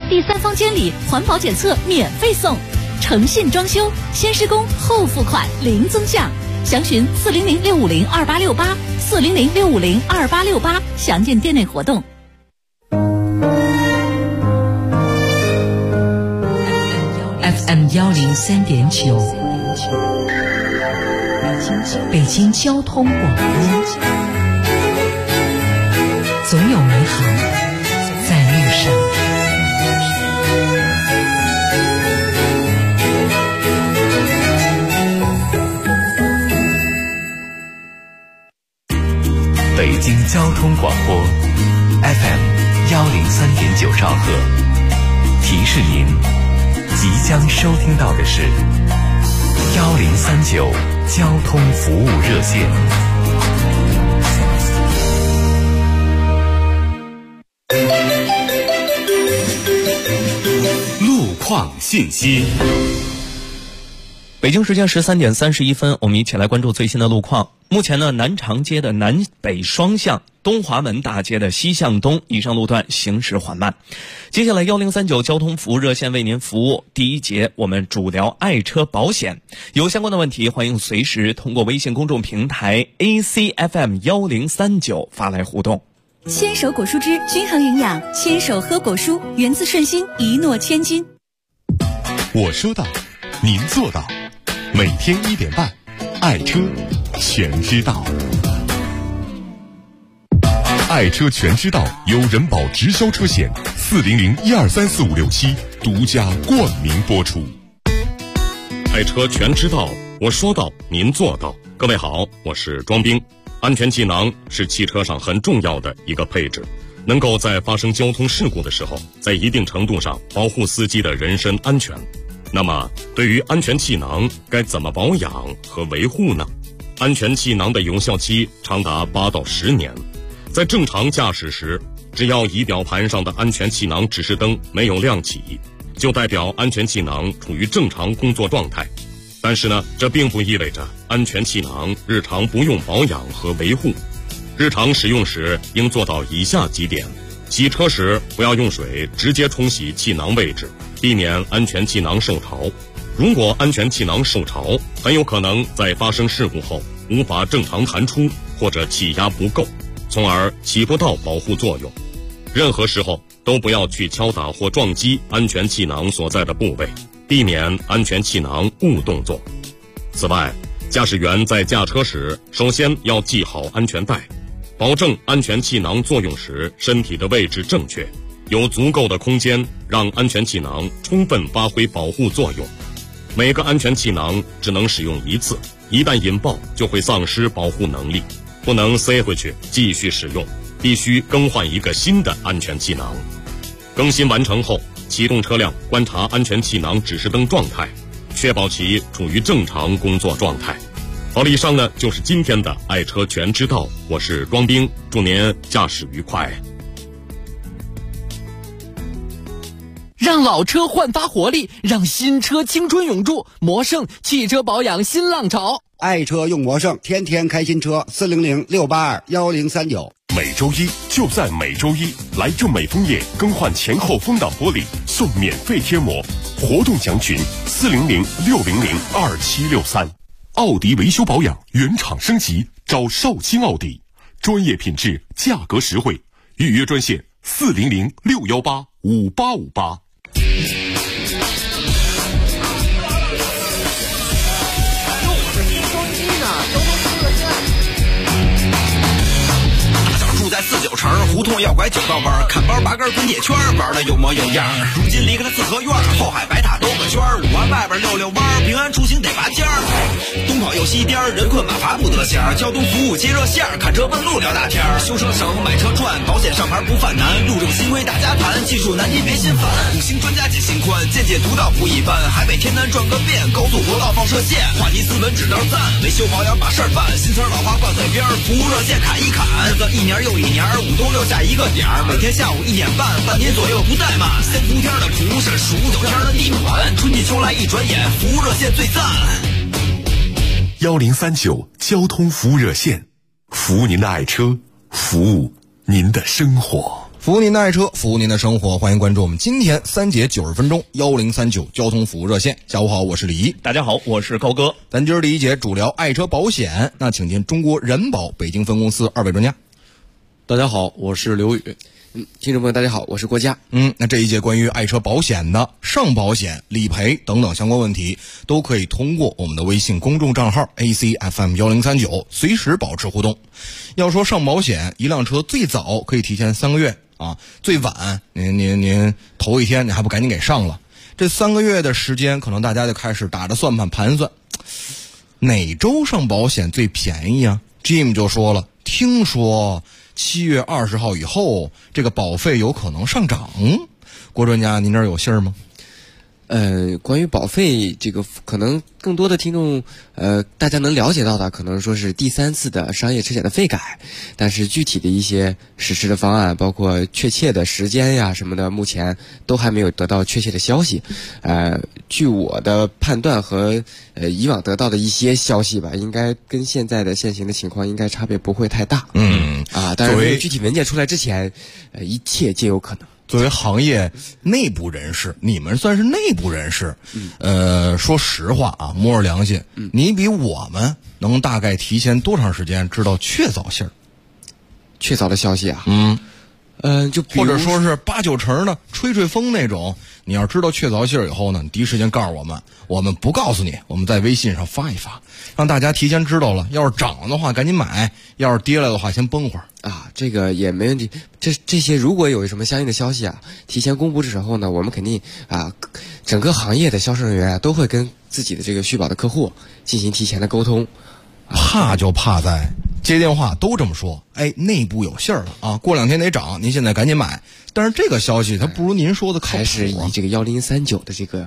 第三方监理，环保检测免费送。诚信装修，先施工后付款，零增项。详询400-650-2868，400-650-2868，详见店内活动。 FM 103.9，北京交通广播，总有美好在路上。 北京交通广播 FM 103.9兆赫，提示您即将收听到的是1039交通服务热线。路况信息。 北京时间13点31分，我们一起来关注最新的路况。目前呢，南长街的南北双向、东华门大街的西向东以上路段行驶缓慢。接下来1039交通服务热线为您服务。第一节我们主聊爱车保险，有相关的问题欢迎随时通过微信公众平台 ACFM1039 发来互动。 牵手果蔬汁均衡营养，牵手喝果蔬，源自顺心，一诺千金。 我说到，您做到。每天1点半，爱车全知道。爱车全知道由人保直销车险400-1234567独家冠名播出。 爱车全知道，我说到，您做到。各位好，我是庄兵。安全气囊是汽车上很重要的一个配置，能够在发生交通事故的时候，在一定程度上保护司机的人身安全。那么对于安全气囊该怎么保养和维护呢？安全气囊的有效期长达8到10年。在正常驾驶时，只要仪表盘上的安全气囊指示灯没有亮起，就代表安全气囊处于正常工作状态。但是呢，这并不意味着安全气囊日常不用保养和维护。日常使用时应做到以下几点：洗车时不要用水直接冲洗气囊位置，避免安全气囊受潮。如果安全气囊受潮，很有可能在发生事故后无法正常弹出，或者气压不够，从而起不到保护作用。任何时候都不要去敲打或撞击安全气囊所在的部位，避免安全气囊误动作。此外，驾驶员在驾车时首先要系好安全带，保证安全气囊作用时身体的位置正确，有足够的空间让安全气囊充分发挥保护作用。每个安全气囊只能使用1次，一旦引爆就会丧失保护能力，不能塞回去继续使用，必须更换一个新的安全气囊。更新完成后，启动车辆观察安全气囊指示灯状态，确保其处于正常工作状态。好了，以上呢就是今天的爱车全知道，我是庄兵，祝您驾驶愉快。 让老车焕发活力，让新车青春永驻。魔胜汽车保养新浪潮， 爱车用魔胜，天天开新车。400-682-1039。 每周一就在每周一，来正美枫叶更换前后风挡玻璃送免费贴膜，活动详询400-600-2763。奥迪维修保养原厂升级，找绍兴奥迪，专业品质，价格实惠，预约专线400-618-5858。 在49城胡同要拐9道弯，看包拔根滚铁圈，玩的有模有样。如今离开了四合院，后海白塔兜个圈，5环外边溜弯，平安出行得拔尖儿。东跑又西颠，人困马乏不得闲。交通服务接热线，看车问路聊大天。修车省，买车赚，保险上牌不犯难。路政新规大家谈，技术难题别心烦。5星专家解心宽，见解独到不一般。海北天南转个遍，高速国道放射线。话题斯文指道赞，维修保养把事儿办。新词老话挂嘴边，服务热线砍一砍。日子一年又一年，5都6下一个点儿，每天下午1点半，半年左右不怠慢。先伏天的蒲是数9天的地暖，春季秋来一转眼，服务热线最赞。 1039交通服务热线，服务您的爱车，服务您的生活。 服务您的爱车，服务您的生活，欢迎关注我们今天3节90分钟1039交通服务热线。下午好，我是李怡。 大家好，我是高哥。 咱今儿第一节主聊爱车保险，那请进中国人保北京分公司2位专家。 大家好，我是刘宇。 听众朋友大家好，我是郭佳。 那这一节关于爱车保险的上保险、理赔等等相关问题，都可以通过我们的微信公众账号 ACFM1039 随时保持互动。要说上保险，一辆车最早可以提前3个月啊，最晚您头一天你还不赶紧给上了，这3个月的时间，可能大家就开始打着算盘盘算，哪周上保险最便宜啊 ？Jim 就说了，听说7月20号以后，这个保费有可能上涨。郭专家，您这儿有信儿吗？ 关于保费这个，可能更多的听众，大家能了解到的，可能说是第3次的商业车险的费改，但是具体的一些实施的方案，包括确切的时间呀什么的，目前都还没有得到确切的消息。据我的判断和以往得到的一些消息吧，应该跟现在的现行的情况应该差别不会太大。但是没有具体文件出来之前，一切皆有可能。 作为行业内部人士，你们算是内部人士，说实话啊，摸着良心，你比我们能大概提前多长时间知道确凿信儿？ 确凿的消息啊？就或者说是8、9成的吹风那种，你要知道确凿信儿以后呢，你第一时间告诉我们，我们不告诉你，我们在微信上发一发，让大家提前知道了。要是涨了的话赶紧买，要是跌了的话先绷会儿啊，这个也没问题。这些如果有什么相应的消息啊，提前公布之后呢，我们肯定啊，整个行业的销售人员啊都会跟自己的这个续保的客户进行提前的沟通。 怕就怕在接电话都这么说，内部有信儿了啊，过2天得涨，您现在赶紧买。但是这个消息它不如您说的靠谱， 还是以这个1039的这个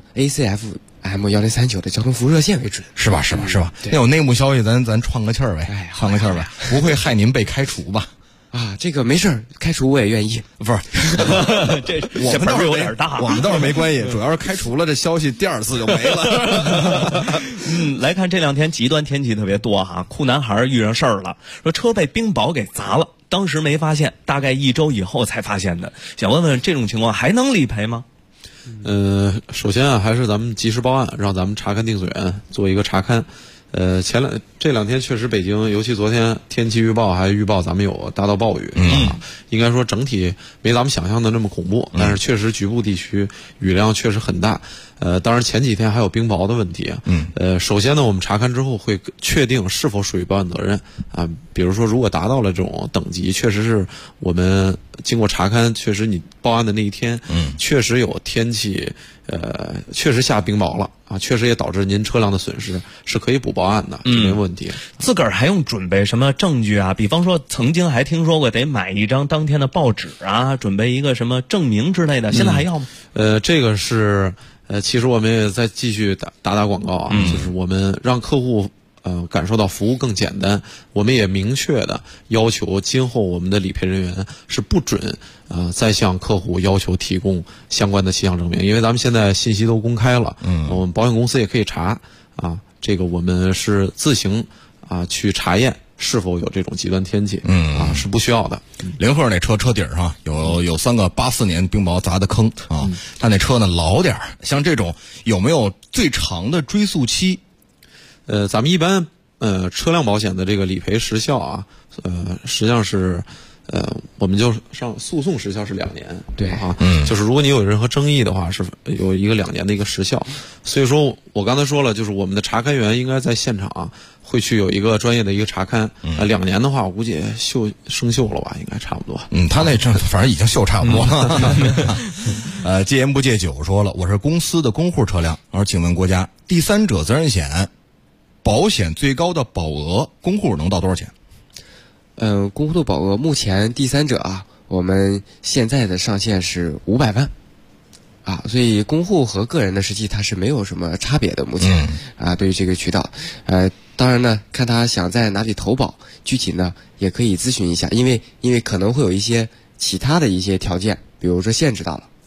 ACFM1039的交通服务热线为准， 是吧？那有内幕消息咱串个气儿呗，串个气儿呗，不会害您被开除吧？ 啊，这个没事儿，开除我也愿意。 不是，我们倒是有点大，我们倒是没关系，主要是开除了这消息第2次就没了。 来看这2天极端天气特别多哈，酷男孩遇上事儿了，说车被冰雹给砸了，当时没发现，大概1周以后才发现的。想问问这种情况还能理赔吗？ 首先啊，还是咱们及时报案，让咱们查勘定损员做一个查勘。这2天确实北京，尤其昨天天气预报还预报咱们有大到暴雨应该说整体没咱们想象的那么恐怖，但是确实局部地区雨量确实很大。当然前几天还有冰雹的问题首先呢，我们查勘之后会确定是否属于保险责任啊。比如说，如果达到了这种等级，确实是我们经过查勘，确实你报案的那一天，确实有天气，确实下冰雹了啊，确实也导致您车辆的损失，是可以补报案的，没问题。 自个儿还用准备什么证据啊？比方说，曾经还听说过得买一张当天的报纸啊，准备一个什么证明之类的，现在还要吗？ 这个是其实我们也在继续打广告啊，就是我们让客户感受到服务更简单，我们也明确的要求今后我们的理赔人员是不准再向客户要求提供相关的气象证明，因为咱们现在信息都公开了，我们保险公司也可以查啊，这个我们是自行去查验是否有这种极端天气是不需要的。 林鹤那车底上有3个84年冰雹砸的坑啊，他那车呢老点儿，像这种有没有最长的追溯期？ 咱们一般车辆保险的这个理赔时效啊，实际上是我们就上诉讼时效是2年， 对啊，就是如果你有任何争议的话，是有一个2年的一个时效。所以说我刚才说了，就是我们的查勘员应该在现场会去有一个专业的一个查勘，2年的话，我估计生锈了吧，应该差不多。 他那反正已经锈差不多了。戒烟不戒酒说了，我是公司的公户车辆，而请问国家第三者责任险保险最高的保额公户能到多少钱？ 公户的保额目前第三者我们现在的上限是500万所以公户和个人的实际它是没有什么差别的。目前对于这个渠道，当然呢，看他想在哪里投保，具体呢也可以咨询一下，因为可能会有一些其他的一些条件，比如说限制到了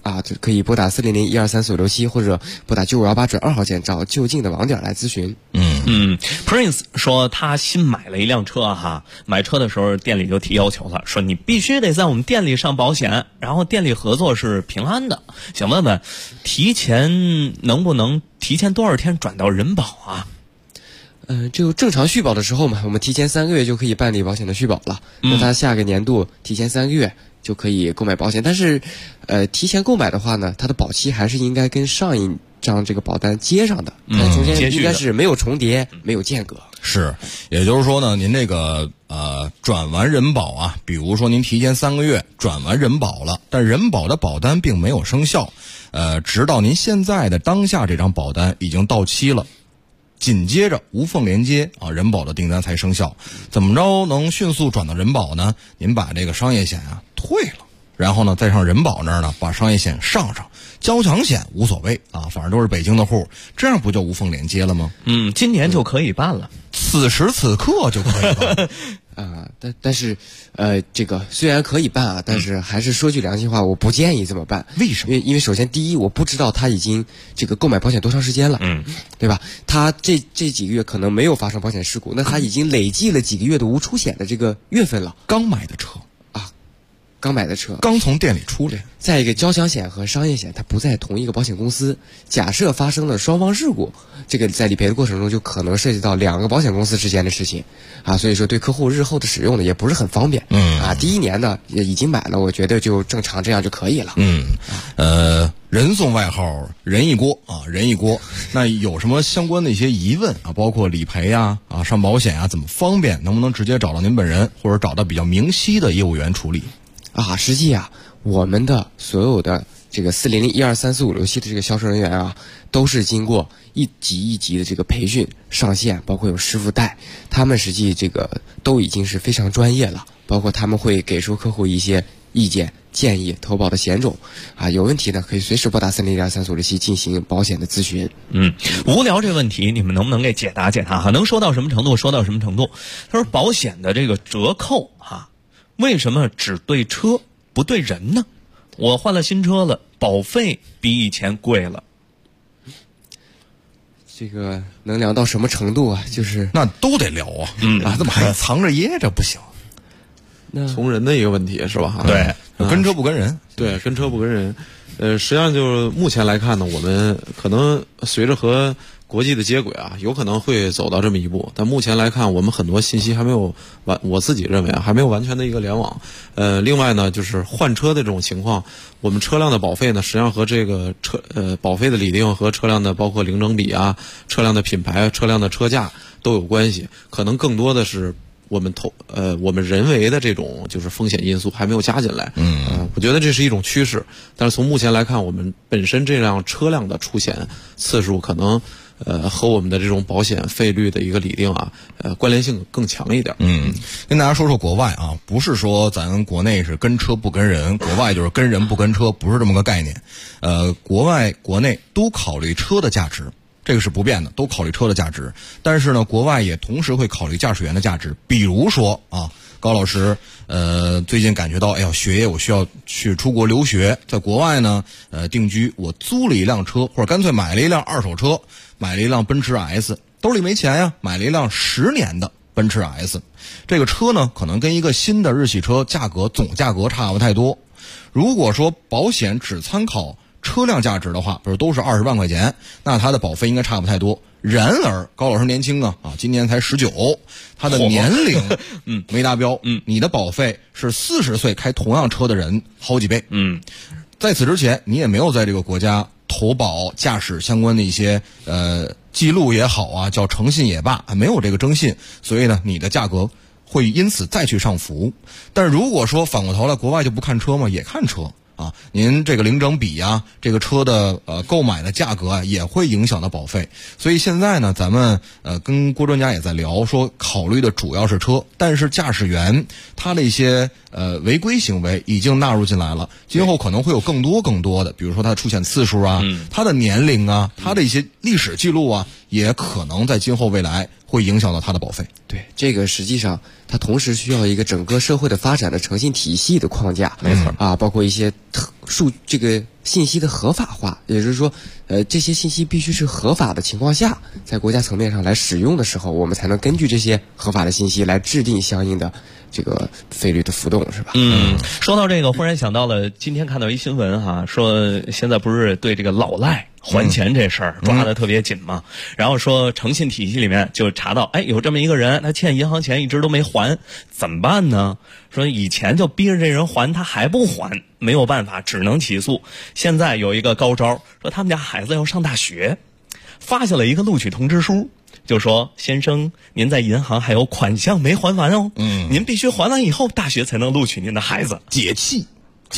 啊，就可以拨打400-123-4567或者拨打9518-2号线找就近的网点来咨询。 Prince 说他新买了一辆车哈，买车的时候店里就提要求了，说你必须得在我们店里上保险，然后店里合作是平安的。想问问，能不能提前多少天转到人保啊？ 就正常续保的时候嘛，我们提前3个月就可以办理保险的续保了。那他下个年度提前3个月就可以购买保险，但是，提前购买的话呢，它的保期还是应该跟上一张这个保单接上的，但中间应该是没有重叠，没有间隔。 是，也就是说呢，您这个转完人保啊，比如说您提前3个月转完人保了，但人保的保单并没有生效，直到您现在的当下这张保单已经到期了。紧接着无缝连接啊，人保的订单才生效。怎么着能迅速转到人保呢？您把这个商业险啊退了，然后呢再上人保那儿呢把商业险上，交强险无所谓啊，反正都是北京的户，这样不就无缝连接了吗？ 今年就可以办了， 此时此刻就可以办。 但是这个虽然可以办啊，但是还是说句良心话，我不建议这么办。 为什么？ 因为首先第一，我不知道他已经这个购买保险多长时间了，对吧？他这几个月可能没有发生保险事故，那他已经累计了几个月的无出险的这个月份了。 刚买的车，刚从店里出来。 再一个，交强险和商业险它不在同一个保险公司，假设发生了双方事故，这个在理赔的过程中就可能涉及到2个保险公司之间的事情啊，所以说对客户日后的使用呢也不是很方便。第一年呢也已经买了，我觉得就正常这样就可以了。 人送外号人一锅啊，人一锅。那有什么相关的一些疑问啊，包括理赔啊、上保险啊怎么方便，能不能直接找到您本人，或者找到比较明晰的业务员处理？ 实际我们的所有的这个400-123-4567的这个销售人员啊，都是经过一级一级的这个培训上线，包括有师傅带，他们实际这个都已经是非常专业了，包括他们会给出客户一些意见建议，投保的险种有问题呢可以随时拨打400-123-4567进行保险的咨询。 无聊这问题你们能不能给解答解答哈？能说到什么程度说到什么程度？他说保险的这个折扣为什么只对车不对人呢？我换了新车了，保费比以前贵了。 这个能聊到什么程度啊？就是那都得聊啊，怎么还藏着掖着不行？ 从人的一个问题是吧？ 对，跟车不跟人。 对，跟车不跟人。实际上就是目前来看呢，我们可能随着和国际的接轨有可能会走到这么一步，但目前来看，我们很多信息还没有我自己认为还没有完全的一个联网。另外呢，就是换车的这种情况，我们车辆的保费呢，实际上和这个保费的理定和车辆的包括零整比车辆的品牌、车辆的车价都有关系，可能更多的是我们人为的这种就是风险因素还没有加进来。我觉得这是一种趋势，但是从目前来看，我们本身这辆车辆的出险次数可能和我们的这种保险费率的一个理定关联性更强一点。 跟大家说说国外不是说咱国内是跟车不跟人，国外就是跟人不跟车，不是这么个概念。国外国内都考虑车的价值，这个是不变的，都考虑车的价值。但是呢，国外也同时会考虑驾驶员的价值。比如说高老师最近感觉到学业我需要去出国留学，在国外呢定居，我租了一辆车，或者干脆买了一辆二手车，买了一辆奔驰 S， 兜里没钱呀，买了一辆10年的奔驰 S。 这个车呢可能跟一个新的日系车总价格差不太多。如果说保险只参考车辆价值的话，比如都是20万块钱，那它的保费应该差不太多。然而高老师年轻今年才19，他的年龄没达标。你的保费是40岁开同样车的人好几倍。在此之前你也没有在这个国家投保驾驶相关的一些记录也好叫诚信也罢，没有这个征信，所以呢你的价格会因此再去上浮。但是如果说反过头来，国外就不看车吗？也看车您这个零整比这个车的购买的价格也会影响到保费。所以现在呢，咱们跟郭专家也在聊，说考虑的主要是车，但是驾驶员他的一些违规行为已经纳入进来了，今后可能会有更多的，比如说他的出险次数他的年龄他的一些历史记录也可能在今后未来会影响到它的保费。 对，这个实际上它同时需要一个整个社会的发展的诚信体系的框架， 没错啊，包括一些这个信息的合法化，也就是说，这些信息必须是合法的情况下，在国家层面上来使用的时候，我们才能根据这些合法的信息来制定相应的这个费率的浮动，是吧？ 说到这个，忽然想到了今天看到一新闻哈，说现在不是对这个老赖还钱这事儿抓得特别紧嘛，然后说诚信体系里面就查到，有这么一个人，他欠银行钱一直都没还，怎么办呢？说以前就逼着这人还，他还不还，没有办法，只能起诉。现在有一个高招，说他们家孩子要上大学，发下了一个录取通知书，就说先生，您在银行还有款项没还完哦，您必须还完以后，大学才能录取您的孩子。 解气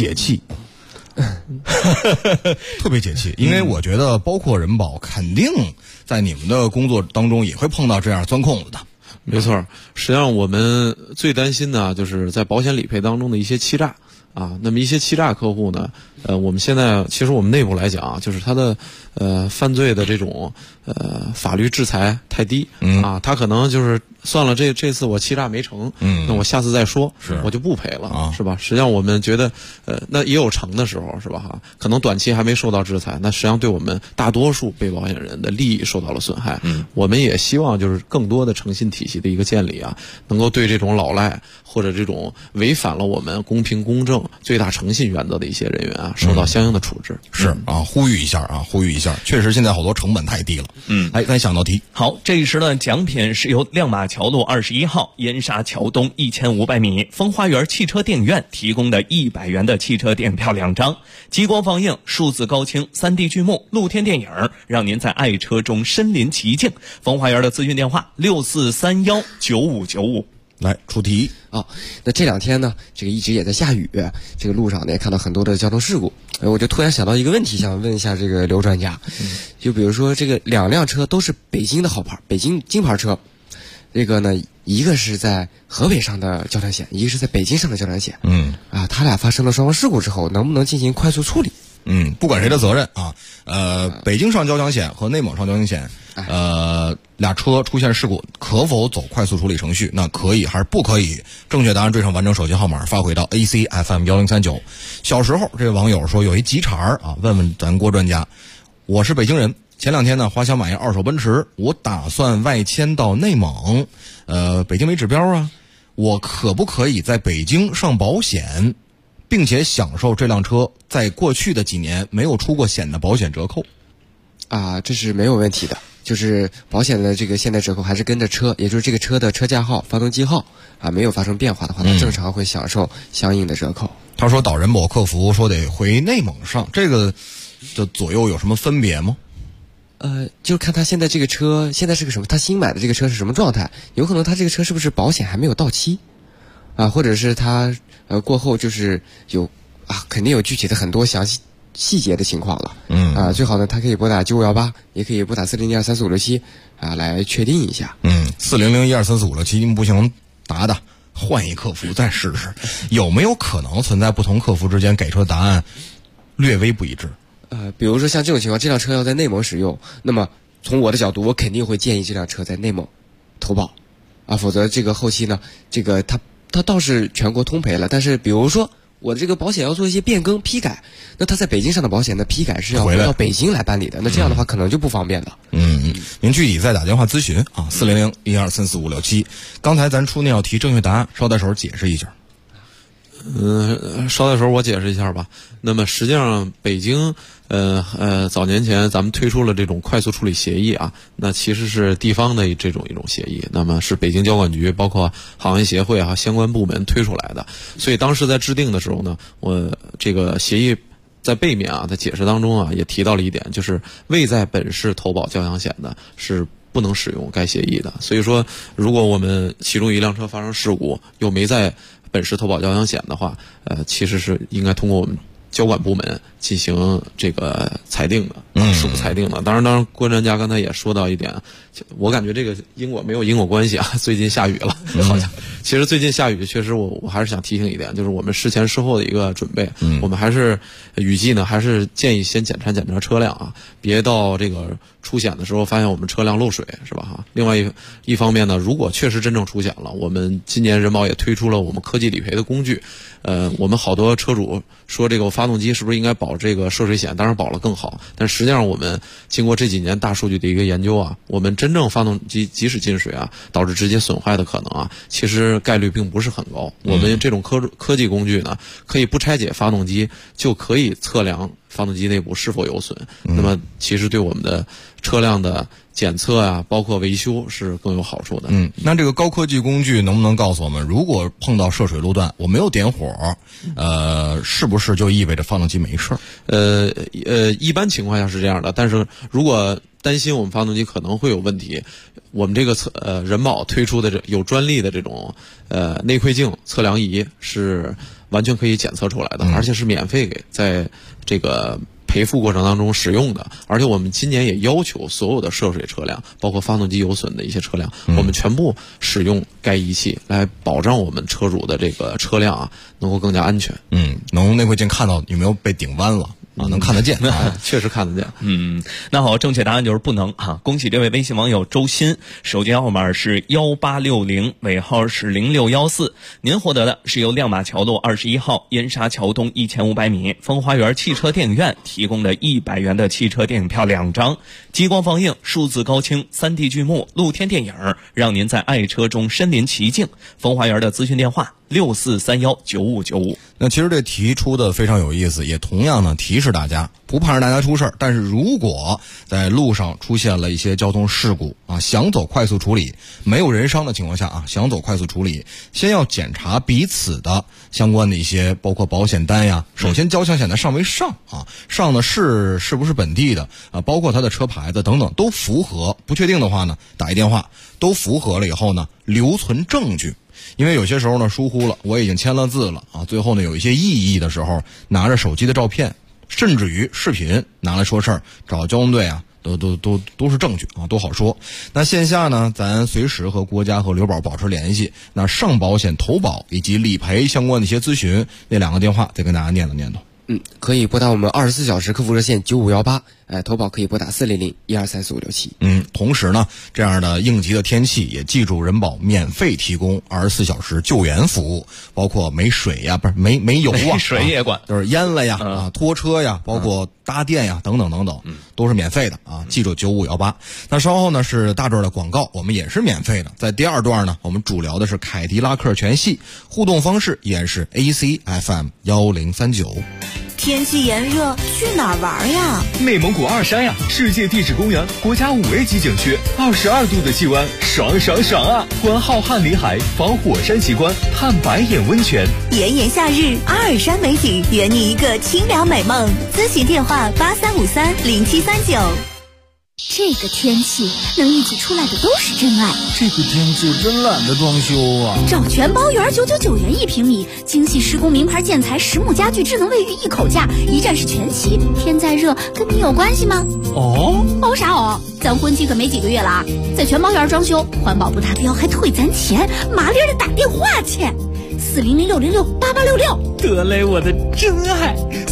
特别解气，因为我觉得包括人保肯定在你们的工作当中也会碰到这样钻空子的。 没错，实际上我们最担心的就是在保险理赔当中的一些欺诈啊。那么一些欺诈客户呢，我们现在其实我们内部来讲，就是他的犯罪的这种法律制裁太低啊，他可能就是算了，这次我欺诈没成，那我下次再说，我就不赔了，是吧？实际上我们觉得，那也有成的时候，是吧？哈，可能短期还没受到制裁，那实际上对我们大多数被保险人的利益受到了损害。我们也希望就是更多的诚信体系的一个建立啊，能够对这种老赖或者这种违反了我们公平公正、最大诚信原则的一些人员啊，受到相应的处置。 是啊，呼吁一下，确实现在好多成本太低了。咱想到题。 好，这一时的奖品是由亮马桥路21号燕莎桥东1500米风花园汽车电影院提供的100元的汽车电影票2张，激光放映、数字高清、3D 剧目、露天电影，让您在爱车中身临其境。风花园的咨询电话64319595。 来出题啊！那这2天呢，这个一直也在下雨，这个路上呢也看到很多的交通事故，我就突然想到一个问题，想问一下这个刘专家，就比如说这个2辆车都是北京的好牌，北京金牌车，这个呢一个是在河北上的交强险，一个是在北京上的交强险，他俩发生了双方事故之后，能不能进行快速处理？ 不管谁的责任啊，北京上交强险和内蒙上交强险，俩车出现事故，可否走快速处理程序？那可以还是不可以？正确答案缀上完整手机号码发回到 ACFM1039。小时候这个网友说有一急茬啊，问问咱郭专家，我是北京人，前2天呢花钱买一二手奔驰，我打算外迁到内蒙，北京没指标啊，我可不可以在北京上保险，并且享受这辆车在过去的几年没有出过险的保险折扣？ 啊，这是没有问题的，就是保险的这个现在折扣还是跟着车，也就是这个车的车架号、发动机号啊没有发生变化的话，它正常会享受相应的折扣。 他说导人保客服说得回内蒙上，这个的左右有什么分别吗？ 就看他现在这个车现在是个什么，他新买的这个车是什么状态，有可能他这个车是不是保险还没有到期啊，或者是他过后就是有肯定有具体的很多详细节的情况了。最好呢，他可以拨打9518，也可以拨打400123456啊，来确定一下。 400123456，不行打换一客服再试试。有没有可能存在不同客服之间给出的答案略微不一致？ 比如说像这种情况，这辆车要在内蒙使用，那么从我的角度，我肯定会建议这辆车在内蒙投保啊，否则这个后期呢，这个它倒是全国通赔了，但是比如说我的这个保险要做一些变更批改，那他在北京上的保险的批改是要回到北京来办理的，那这样的话可能就不方便了。 您具体再打电话咨询啊，40012345667。刚才咱出那道题正确答案，捎带手解释一下。 捎带手我解释一下吧。那么实际上北京早年前咱们推出了这种快速处理协议啊，那其实是地方的一种协议，那么是北京交管局包括行业协会啊相关部门推出来的。所以当时在制定的时候呢，我这个协议在背面啊，在解释当中啊也提到了一点，就是未在本市投保交强险的是不能使用该协议的。所以说如果我们其中一辆车发生事故又没在本市投保交强险的话，其实是应该通过我们交管部门进行这个裁定的。 事务裁定的。当然，郭专家刚才也说到一点，我感觉这个没有因果关系啊。最近下雨了，好像其实最近下雨，确实我还是想提醒一点，就是我们事前事后的一个准备。我们还是雨季呢，还是建议先检查车辆啊，别到这个出险的时候发现我们车辆漏水，是吧？哈。另外一方面呢，如果确实真正出险了，我们今年人保也推出了我们科技理赔的工具。我们好多车主说这个发动机是不是应该保这个涉水险？当然保了更好，但实际上我们经过这几年大数据的一个研究啊，我们真正发动机即使进水啊，导致直接损坏的可能啊，其实概率并不是很高。我们这种科技工具呢，可以不拆解发动机就可以测量发动机内部是否有损。那么其实对我们的车辆的检测啊，包括维修是更有好处的。 那这个高科技工具能不能告诉我们，如果碰到涉水路段，我没有点火，是不是就意味着发动机没事？ 一般情况下是这样的，但是如果担心我们发动机可能会有问题，我们这个人保推出的有专利的这种内窥镜测量仪是完全可以检测出来的，而且是免费给在这个赔付过程当中使用的。而且我们今年也要求所有的涉水车辆，包括发动机有损的一些车辆，我们全部使用该仪器来保障我们车主的这个车辆啊能够更加安全。 能内窥镜看到有没有被顶弯了。能看得见， 确实看得见。 那好，正确答案就是不能哈。恭喜这位微信网友周鑫，手机号码是1860，尾号是0614。您获得的是由亮马桥路21号燕莎桥东1500米风花园汽车电影院提供的100元的汽车电影票2张，激光放映、数字高清、3D 剧目、露天电影，让您在爱车中身临其境。风花园的咨询电话64319595。 那其实这题出的非常有意思，也同样呢提示大家，不怕让大家出事儿，但是如果在路上出现了一些交通事故啊，想走快速处理，没有人伤的情况下啊，想走快速处理，先要检查彼此的相关的一些，包括保险单呀。首先交强险的上没上啊，上的是不是本地的啊，包括他的车牌子等等都符合，不确定的话呢，打一电话，都符合了以后呢，留存证据。因为有些时候呢疏忽了，我已经签了字了啊，最后呢有一些异议的时候，拿着手机的照片，甚至于视频拿来说事儿，找交通队啊，都是证据啊，都好说。那线下呢，咱随时和国家和留保保持联系。那上保险、投保以及理赔相关的一些咨询，那2个电话再跟大家念叨。 可以拨打我们24小时客服热线9518，投保可以拨打400-1234567。 同时呢，这样的应急的天气也记住，人保免费提供24小时救援服务，包括没水呀，不是没油啊， 没水也管， 就是淹了呀，拖车呀，包括搭电呀，等等，都是免费的啊。记住9518。那稍后呢是大段的广告，我们也是免费的。在第2段呢，我们主聊的是凯迪拉克全系，互动方式依然是 ACFM 1039。 天气炎热，去哪儿玩呀？ 内蒙古二山呀，世界地质公园国家5A级景区，22度的气温，爽啊！观浩瀚里海，访火山奇观，探白眼温泉。 炎炎夏日，阿尔山美景，圆你一个清凉美梦。咨询电话83530739。 这个天气能一起出来的都是真爱。 这个天气真懒得装修啊！ 找全包园999元1平米，精细施工名牌建材，实木家具，智能卫浴一口价，一站式全齐。天再热跟你有关系吗？哦啥哦？咱婚期可没几个月了啊！在全包园装修，环保不达标还退咱钱，麻利的打电话去，400-606-8866。 得嘞，我的真爱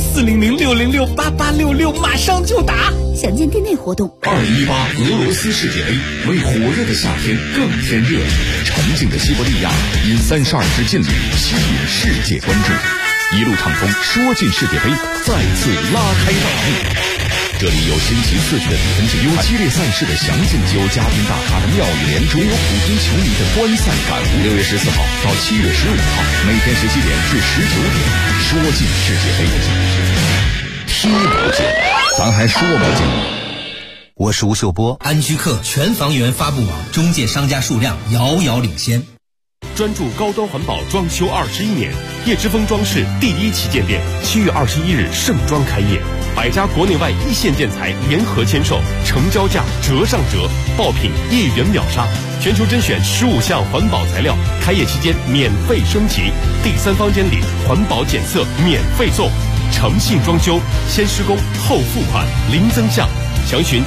，400-606-8866，马上就打。 详见店内活动。 2018俄罗斯世界杯为火热的夏天更添热情。沉静的西伯利亚因32支劲旅吸引世界关注，一路畅通，说进世界杯再次拉开大幕。这里有新奇刺激的比分节，有激烈赛事的详尽，有嘉宾大咖的妙语连珠，有普通球迷的观赛感悟。6月14号到7月15号，每天17点至19点，说进世界杯。踢保健，咱还说保健。 我是吴秀波，安居客全房源发布网中介商家数量遥遥领先。 专注高端环保装修21年，叶之峰装饰第1旗舰店7月21日盛装开业，100家国内外一线建材联合签售，成交价折上折，爆品1元秒杀，全球甄选15项环保材料，开业期间免费升级，第3方监理，环保检测免费送。 诚信装修，先施工后付款，零增项。详询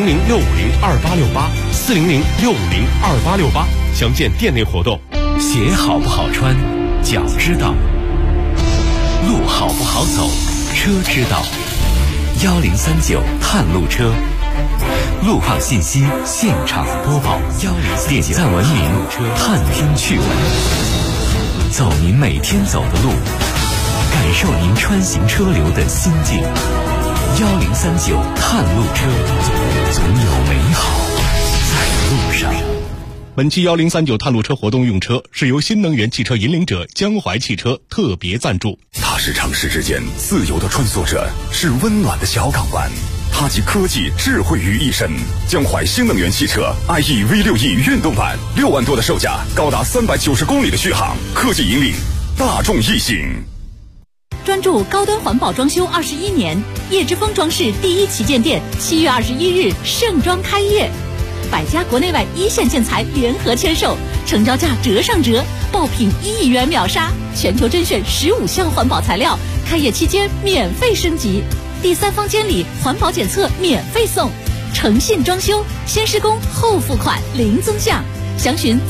400-650-2868，400-650-2868，详见店内活动。 鞋好不好穿，脚知道；路好不好走，车知道。1039探路车，路况信息现场播报，点赞文明，探听趣闻，走您每天走的路，感受您穿行车流的心境。1039探路车，总有美好在路上。 本期1039探路车活动用车是由新能源汽车引领者江淮汽车特别赞助。 它是城市之间自由的穿梭者，是温暖的小港湾。它集科技智慧于一身。江淮新能源汽车 IE V6E 运动版，6万多的售价，高达390公里的续航，科技引领大众异性。 专注高端环保装修21年，叶之峰装饰第1旗舰店7月21日盛装开业。百家国内外一线建材联合签售，成交价折上折，爆品1亿元秒杀，全球甄选15项环保材料，开业期间免费升级，第3方监理环保检测免费送，诚信装修，先施工后付款，零增项。详询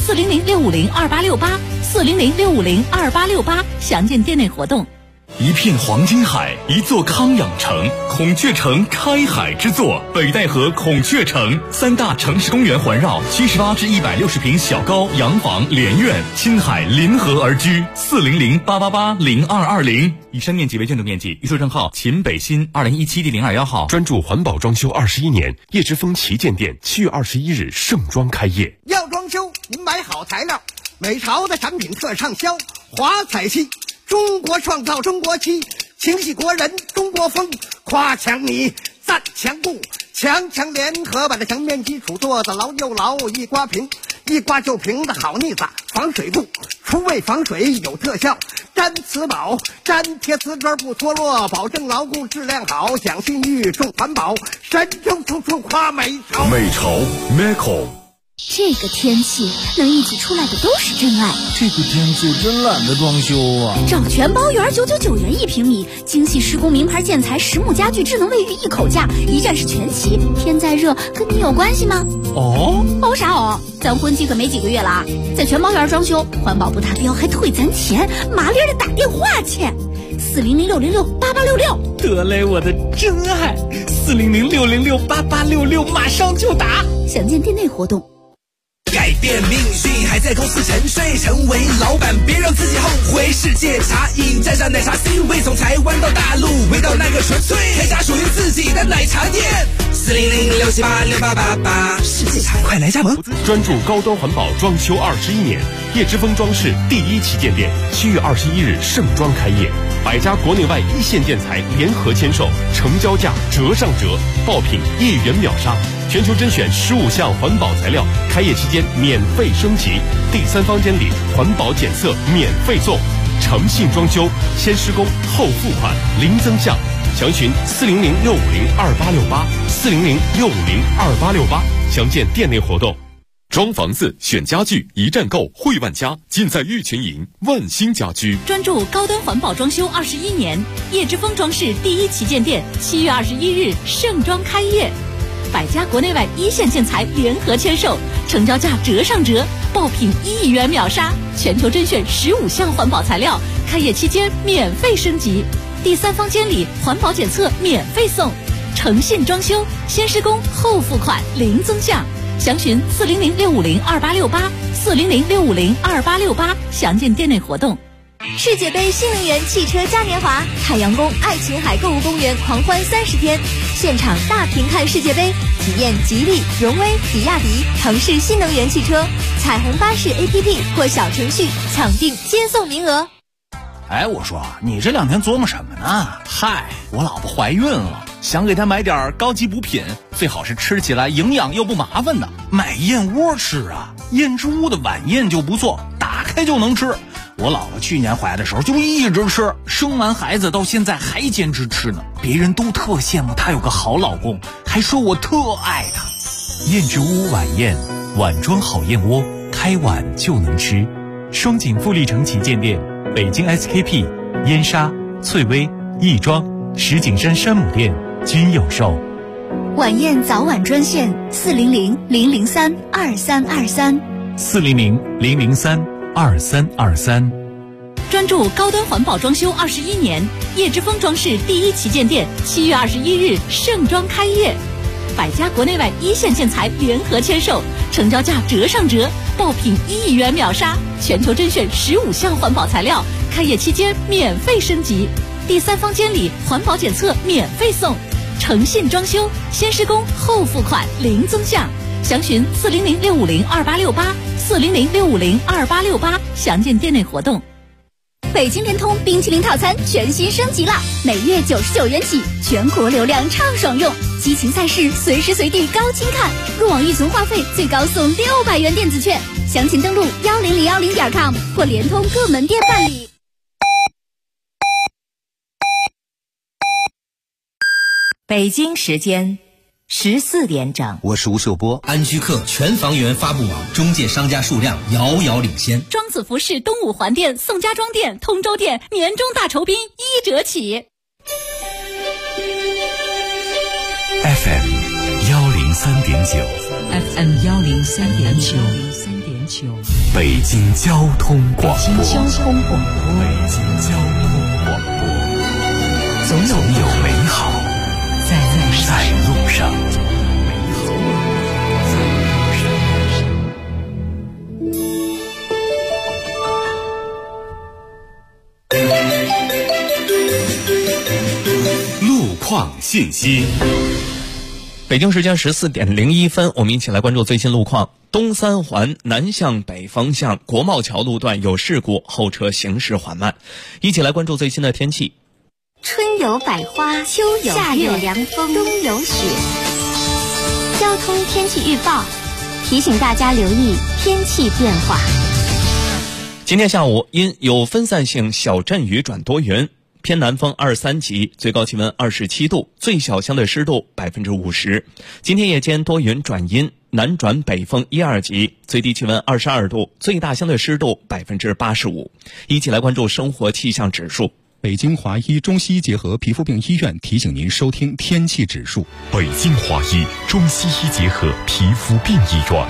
400-650-2868，400-650-2868，详见店内活动。 一片黄金海，一座康养城，孔雀城开海之作，北戴河孔雀城，3大城市公园环绕，78至160平小高洋房连院，亲海临河而居。400-888-0220。以上面积为建筑面积，预售证号秦北新2017D021号。 专注环保装修21年，叶之峰旗舰店7月21日盛装开业。 要装修，您买好材料，美潮的产品特畅销，华彩漆。中国创造中国漆，清洗国人中国风，夸墙你赞墙布，强联合把这墙面基础做得牢又牢，一刮平一刮就平的好腻子，防水布除味防水有特效，粘瓷宝粘贴瓷砖不脱落，保证牢固质量好，讲信誉重环保，神州处处夸美潮。 美潮 Meco。 这个天气能一起出来的都是真爱。 这个天气真懒得装修啊！ 找全包园999元1平米，精细施工名牌建材实木家具智能卫浴一口价，一站式全齐。天再热跟你有关系吗？哦啥哦？咱婚期可没几个月了啊！在全包园装修，环保不达标还退咱钱，麻利的打电话去，400-606-8866。 得嘞，我的真爱，400-606-8866，马上就打。 详见店内活动。 改变命运还在公司沉睡，成为老板别让自己后悔。世界茶饮沾上奶茶 C 位，从台湾到大陆，味道那个纯粹，开家属于自己的奶茶店。400-678-6888，世界茶快来加盟。 专注高端环保装修21年，叶之峰装饰第1旗舰店7月21日盛装开业，百家国内外一线建材联合签售，成交价折上折，爆品1亿元秒杀，全球甄选15项环保材料，开业期间免费升级，第3方监理环保检测免费送，诚信装修，先施工后付款，零增项。详询400-650-2868，400-650-2868，详见店内活动。装房子选家具，一站购汇万家，尽在玉泉营万兴家居。 专注高端环保装修21年，叶之峰装饰第1旗舰店7月21日盛装开业，百家国内外一线建材联合签售，成交价折上折，爆品1亿元秒杀，全球甄选15项环保材料，开业期间免费升级，第3方监理环保检测免费送，诚信装修，先施工后付款，零增项。详询400-650-2868，400-650-2868，详见店内活动。 世界杯新能源汽车嘉年华，海洋宫爱琴海购物公园狂欢30天，现场大屏看世界杯，体验吉利、荣威、比亚迪、腾势新能源汽车，彩虹巴士 APP 或小程序抢订接送名额。 哎，我说你这2天琢磨什么呢？ 嗨，我老婆怀孕了，想给她买点高级补品，最好是吃起来营养又不麻烦的。 买燕窝吃啊，燕之屋的晚宴就不错，打开就能吃。我老婆去年怀的时候就一直吃，生完孩子到现在还坚持吃呢。别人都特羡慕她有个好老公，还说我特爱她。 燕之屋晚宴，碗装好燕窝，开碗就能吃。双井富力城旗舰店，北京 SKP、燕莎、翠微、 亦庄、石景山山姆店均有售。 晚宴早晚专线400-003-2323。 400-003-2323。 专注高端环保装修21年，叶之峰装饰第一旗舰店7月21日盛装开业，100家国内外一线建材联合签售，成交价折上折，爆品1亿元秒杀，全球甄选15项环保材料，开业期间免费升级，第3方监理环保检测免费送，诚信装修，先施工后付款零增项，详询400-650-2868，400-650-2868，详见店内活动。北京联通冰淇淋套餐全新升级了，每月99元起，全国流量畅爽用，激情赛事随时随地高清看，入网预存话费最高送600元电子券，详情登录10010.com 或联通各门店办理。 北京时间14点整， 我是吴秀波。安居客全房源发布网中介商家数量遥遥领先， 庄子服饰东五环店、宋家庄店、通州店年终大酬宾1折起。 FM 103.9 103.9 北京交通广播， 北京交通广播， 总有美好在路上。路况信息。 北京时间14点01分，我们一起来关注最新路况。东三环南向北方向国贸桥路段有事故，后车行驶缓慢。一起来关注最新的天气。 春有百花，秋有夏有凉风，冬有雪。交通天气预报提醒大家留意天气变化。 今天下午因有分散性小阵雨转多云，偏南风2-3级，最高气温27度，最小相对湿度50%。今天夜间多云转阴，南转北风1-2级，最低气温22度，最大相对湿度85%。一起来关注生活气象指数。 北京华医中西医结合皮肤病医院提醒您收听天气指数。 北京华医中西医结合皮肤病医院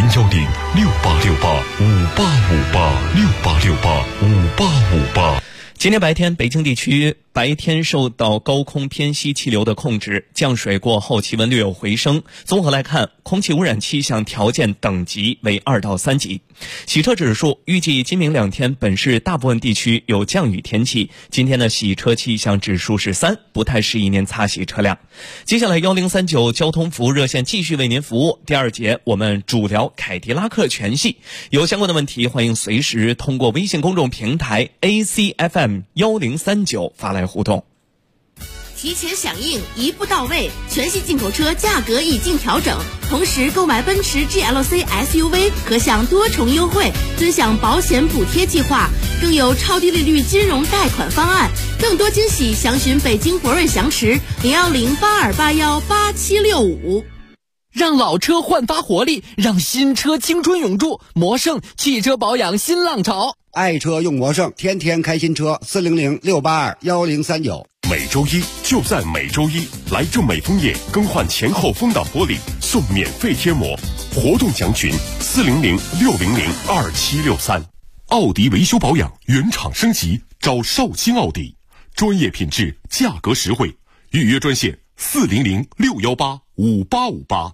，010-6868-5858，6868-5858。 今天白天，北京地区白天受到高空偏西气流的控制，降水过后气温略有回升。综合来看，空气污染气象条件等级为2到3级。洗车指数预计今明2天本市大部分地区有降雨天气，今天的洗车气象指数是3，不太适宜您擦洗车辆。接下来1039交通服务热线继续为您服务。第2节我们主聊凯迪拉克全系，有相关的问题欢迎随时通过微信公众平台 ACFM 1039发来互动。 提前响应，一步到位，全系进口车价格已经调整，同时购买奔驰 GLC SUV 可享多重优惠，尊享保险补贴计划，更有超低利率金融贷款方案，更多惊喜详询北京博瑞翔驰010-8281-8765。 让老车焕发活力，让新车青春永驻。魔盛汽车保养新浪潮， 爱车用魔盛，天天开新车。400-682-1039。 每周一就在每周一，来正美枫叶更换前后风挡玻璃送免费贴膜，活动详询400-600-2763。奥迪维修保养原厂升级，找绍兴奥迪，专业品质，价格实惠，预约专线400-618-5858。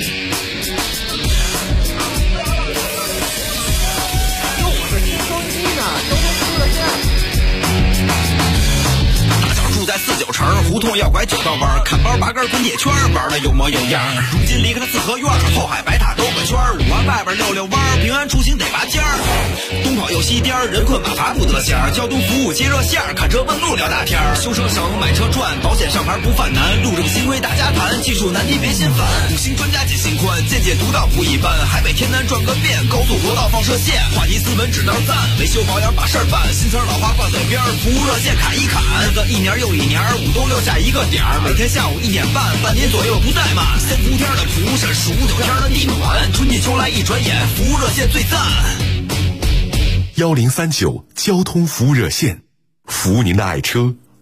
在49城胡同要拐9道弯，看包拔根滚铁圈，玩的有模有样。如今离开了四合院，后海白塔兜个圈，5环外边溜弯，平安出行得拔尖儿。东跑右西颠，人困马乏不得闲。交通服务接热线，看车问路聊大天。修车省，买车赚，保险上牌不犯难。路政新规大家谈，技术难题别心烦。5星专家解心宽，见解独到不一般。海北天南转个遍，高速国道放射线，话题斯文只道赞，维修保养把事儿办。新词老话挂嘴边，服务热线砍一砍。日子一年又一年，5都留下一个点儿，每天下午1点半，半年左右不怠慢。3伏天的蒲扇，159天的地暖，春季秋来一转眼，服务热线最赞。 1039交通服务热线，服务您的爱车，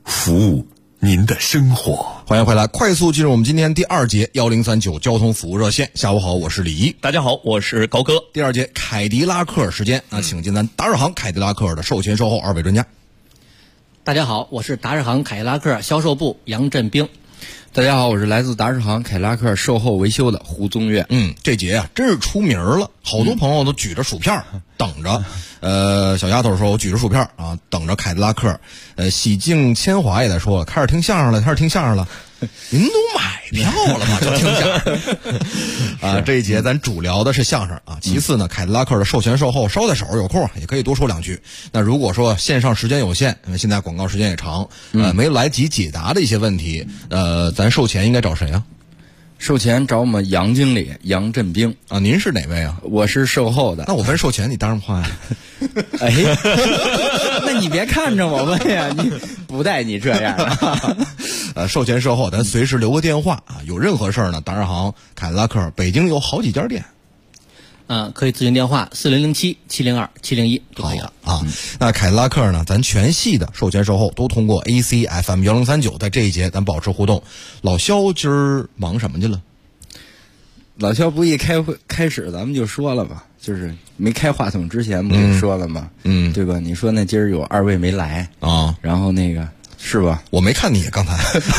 服务您的生活。 欢迎回来，快速进入我们今天第2节1039交通服务热线。下午好，我是李怡。 大家好，我是高哥。 第2节凯迪拉克时间，那请进咱达日航凯迪拉克的售前售后2位专家。 大家好，我是达日航凯迪拉克销售部杨振兵。 大家好，我是来自达日航凯迪拉克售后维修的胡宗岳。 这节啊真是出名了，好多朋友都举着薯片等着。小丫头说我举着薯片啊，等着凯迪拉克。喜静千华也在说开始听相声了，您都买票了吗？就听相声啊。这一节咱主聊的是相声啊，其次呢，凯迪拉克的售前售后捎带手，有空也可以多说2句。那如果说线上时间有限，因为现在广告时间也长，没来及解答的一些问题，咱售前应该找谁啊？ 售前找我们杨经理杨振兵啊。您是哪位啊？ 我是售后的。 那我问售前，你当然话呀。 哎，那你别看着我问呀，你不带你这样的。 售前售后咱随时留个电话啊，有任何事儿呢，达日航凯迪拉克北京有好几家店。 可以咨询电话4007-702-701就可以了啊。那凯迪拉克呢，咱全系的售前售后都通过 AC FM 1039，在这一节咱保持互动。老肖今儿忙什么去了？ 老肖不一开始咱们就说了吧，就是没开话筒之前不也说了吗？对吧？你说那今儿有2位没来啊， 然后那个是吧？ 我没看你刚才。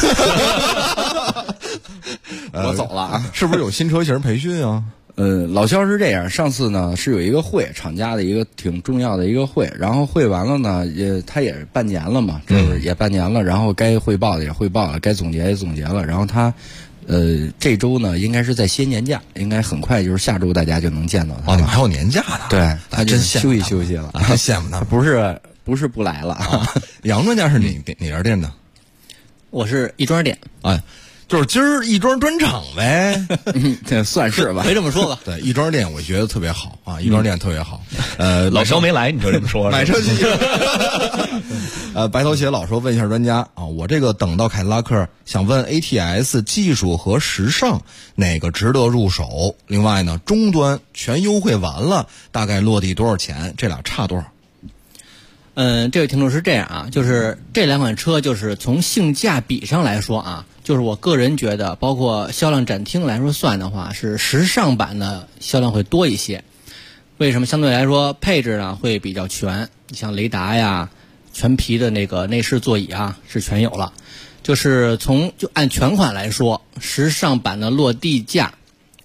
我走了啊， 是不是有新车型培训啊？ 老肖是这样，上次呢是有一个会，厂家的一个挺重要的一个会，然后会完了呢，他也半年了嘛，就是也半年了，然后该汇报的也汇报了，该总结也总结了，然后他这周呢应该是在歇年假，应该很快就是下周大家就能见到他。 哦，你们还有年假呢？ 对，他真休息了， 真羡慕他。 不是不来了啊。 杨专家是哪家店的？ 我是亦庄店。 哎。就是今儿亦庄专场呗， 这算是吧， 可以这么说吧。 对，亦庄店我觉得特别好啊，亦庄店特别好。 老肖没来，你就这么说。 买车去。白头鞋老说问一下专家啊，我这个等到凯迪拉克，想问 ATS 技术和时尚哪个值得入手？另外呢，终端全优惠完了，大概落地多少钱？这俩差多少？ 这位听众是这样啊，就是这2款车，就是从性价比上来说啊，就是我个人觉得，包括销量展厅来说算的话，是时尚版的销量会多一些。为什么？相对来说配置呢会比较全，像雷达呀、全皮的那个内饰座椅啊是全有了。就按全款来说，时尚版的落地价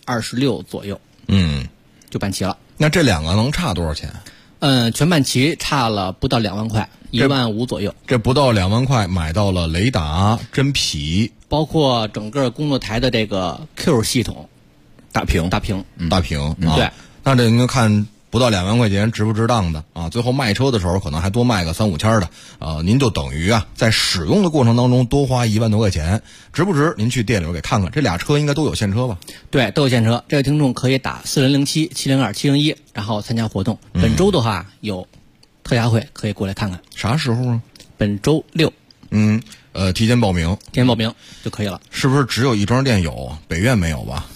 26左右，就办齐了。 那这2个能差多少钱？ 全办齐差了不到2万块，15000左右。 这不到2万块买到了雷达、真皮， 包括整个工作台的这个 Q 系统， 大屏， 对。 那这您就看不到2万块钱值不值当的啊？最后卖车的时候可能还多卖个3-5千的您就等于在使用的过程当中多花1万多块钱，值不值？您去店里边给看看，这俩车应该都有现车吧？ 对，都有现车。这个听众可以打4007-702-701，然后参加活动。本周的话有特价会，可以过来看看。 啥时候啊？ 本周6。 提前报名就可以了。 是不是只有亦庄店有，北苑没有吧？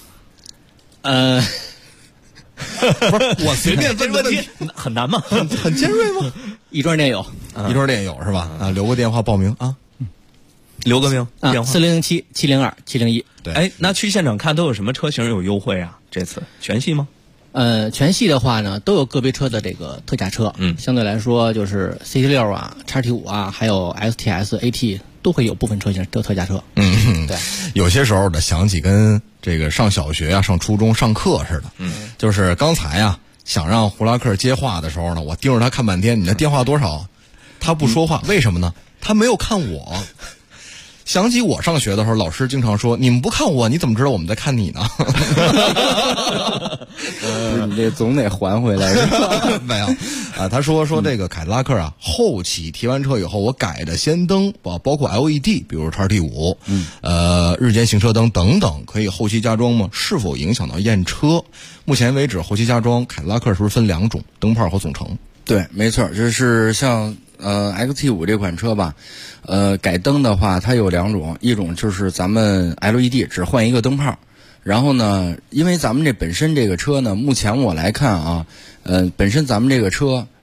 不是，我随便问问题， 很难吗？ 很尖锐吗？ 亦庄店有， 亦庄店有是吧？留个电话报名啊， 留个名电话 4007-702-701。 对， 哎，那去现场看都有什么车型有优惠啊？这次全系吗？ 全系的话呢，都有个别车的这个特价车。相对来说，就是 CT6 啊、XT5啊，还有 STS、AT 都会有部分车型都特价车。对， 有些时候呢，想起跟这个上小学上初中上课似的。就是刚才想让胡拉克接话的时候呢，我盯着他看半天，你的电话多少？他不说话，为什么呢？他没有看我。想起我上学的时候，老师经常说：“你们不看我，你怎么知道我们在看你呢？” 你这总得还回来。 没有他说这个凯迪拉克后期提完车以后，我改的氙灯包括 LED， 比如 XT5，日间行车灯等等，可以后期加装吗？是否影响到验车？目前为止，后期加装凯迪拉克是不是分2种，灯泡和总成？ 对，没错，就是像XT5 这款车吧，改灯的话，它有2种，一种就是咱们 LED 只换一个灯泡，然后呢，因为咱们这本身这个车呢，目前我来看本身咱们这个车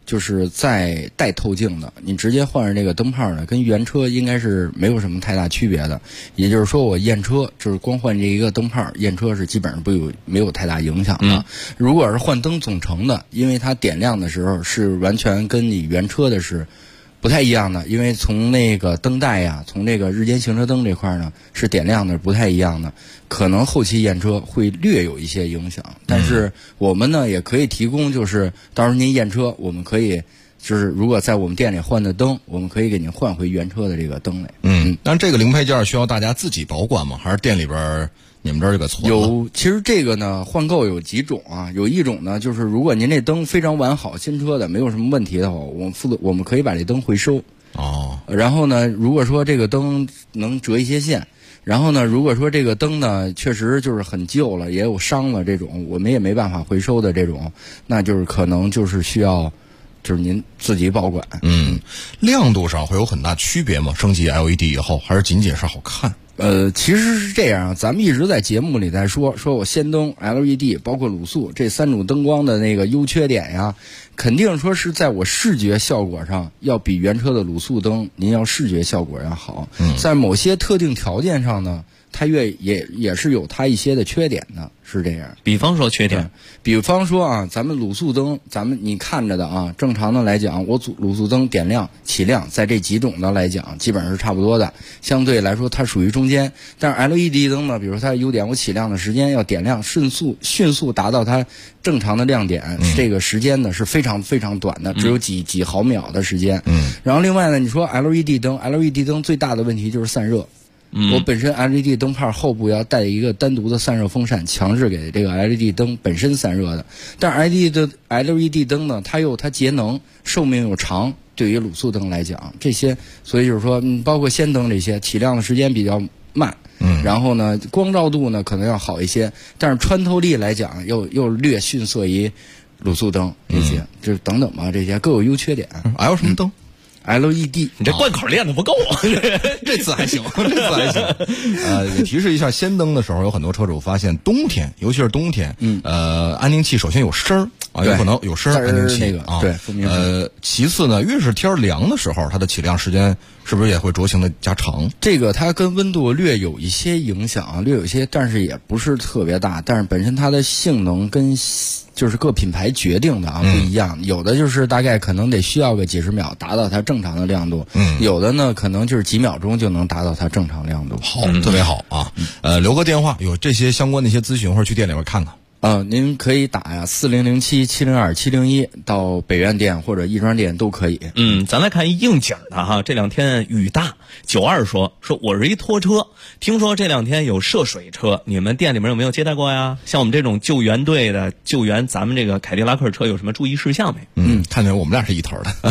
就是在带透镜的，你直接换上这个灯泡呢，跟原车应该是没有什么太大区别的。也就是说，我验车就是光换这一个灯泡，验车是基本上没有太大影响的。如果是换灯总成的，因为它点亮的时候是完全跟你原车的是不太一样的，因为从那个灯带呀，从这个日间行车灯这块呢是点亮的不太一样的，可能后期验车会略有一些影响。但是我们呢也可以提供，就是到时候您验车，我们可以就是如果在我们店里换的灯，我们可以给您换回原车的这个灯来。 但这个零配件需要大家自己保管吗？还是店里边你们这儿就给存了？ 其实这个呢换购有几种啊，有一种呢就是如果您这灯非常完好，新车的没有什么问题的话，我们可以把这灯回收。然后呢，如果说这个灯能折一些线，然后呢，如果说这个灯呢确实就是很旧了，也有伤了，这种我们也没办法回收的这种，那就是可能就是需要就是您自己保管。 亮度上会有很大区别吗？升级 LED 以后，还是仅仅是好看？ 其实是这样，咱们一直在节目里在说我氙灯、LED 包括卤素这三种灯光的那个优缺点呀，肯定说是在我视觉效果上要比原车的卤素灯您要视觉效果要好。在某些特定条件上呢，它也是有它一些的缺点的，是这样。 比方说缺点， 比方说啊，咱们卤素灯，你看着的啊，正常的来讲，我卤素灯点亮起亮，在这几种的来讲，基本上是差不多的，相对来说它属于中间。但是 LED 灯呢，比如说它的优点，我起亮的时间要点亮迅速达到它正常的亮点，这个时间呢是非常非常短的，只有几毫秒的时间。然后另外呢，你说 LED 灯最大的问题就是散热。我本身 LED 灯泡后部要带一个单独的散热风扇，强制给这个 LED 灯本身散热的。但是 LED 灯呢，它节能寿命又长，对于卤素灯来讲，这些所以就是说，包括氙灯这些起亮的时间比较慢，然后呢光照度呢可能要好一些，但是穿透力来讲又略逊色于卤素灯这些，就是等等吧，这些各有优缺点。 还有什么灯 ？LED， 你这贯口练的不够啊！ 这次还行，也提示一下，氙灯的时候，有很多车主发现冬天，尤其是冬天，安宁器首先有声啊，有可能有声安宁器那个啊， 对， 其次呢，越是天凉的时候，它的起亮时间是不是也会酌情的加长？ 这个它跟温度略有一些影响，但是也不是特别大，但是本身它的性能跟就是各品牌决定的啊不一样，有的就是大概可能得需要个几十秒达到它正常的亮度，有的呢可能就是几秒钟就能达到它正常亮度。 好，特别好啊！留个电话，有这些相关的一些咨询或者去店里边看看。 您可以打呀4007-702-701到北苑店或者亦庄店都可以。 咱来看应景的哈，这两天雨大，92说我是一拖车，听说这两天有涉水车，你们店里面有没有接待过呀？像我们这种救援队的救援咱们这个凯迪拉克车有什么注意事项没？ 看见我们俩是一头的，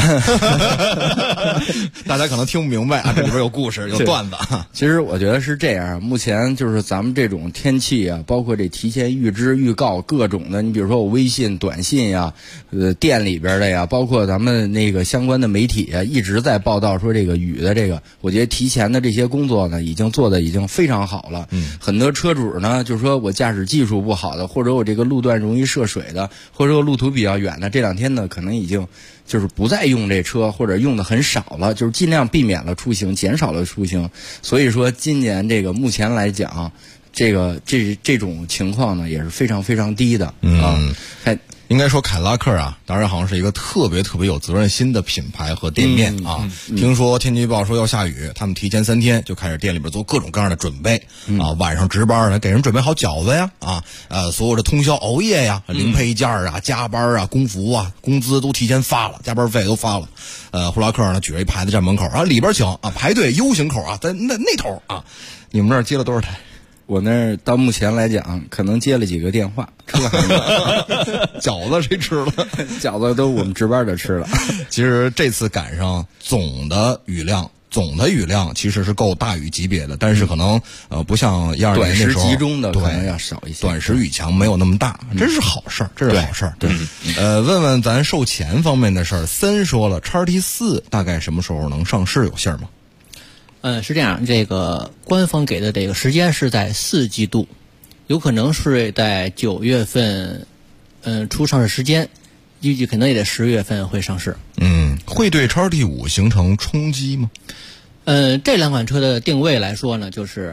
大家可能听不明白啊，这里边有故事有段子。 其实我觉得是这样，目前就是咱们这种天气啊，包括这提前预知预告各种的，你比如说我微信、短信呀，店里边的呀，包括咱们那个相关的媒体啊，一直在报道说这个雨的这个，我觉得提前的这些工作呢，已经做的已经非常好了。很多车主呢，就是说我驾驶技术不好的，或者我这个路段容易涉水的，或者我路途比较远的，这两天呢，可能已经就是不再用这车，或者用的很少了，就是尽量避免了出行，减少了出行。所以说今年这个目前来讲，这种情况呢也是非常非常低的应该说凯迪拉克啊，当然好像是一个特别特别有责任心的品牌和店面啊。听说天气预报说要下雨，他们提前3天就开始店里边做各种各样的准备啊，晚上值班呢，给人准备好饺子呀所有的通宵熬夜呀，零配件啊，加班啊，工服啊，工资都提前发了，加班费都发了。呼拉克呢举着一牌子站门口啊，里边请啊，排队 U 型口啊，在那头啊。你们那儿接了多少台？ 我那儿到目前来讲，可能接了几个电话，吃了饺子谁吃了？ 饺子都我们值班的吃了。 其实这次赶上总的雨量其实是够大雨级别的，但是可能不像12年那时候短时集中的可能要少一些， 短时雨强没有那么大，这是好事儿，这是好事儿。 对， 问问咱售前方面的事儿。森说了，XT4大概什么时候能上市？有信儿吗？ 是这样，这个官方给的这个时间是在4季度，有可能是在9月份，出上市时间， 预计可能也得10月份会上市。 会对 XT5 形成冲击吗？ 这两款车的定位来说呢，就是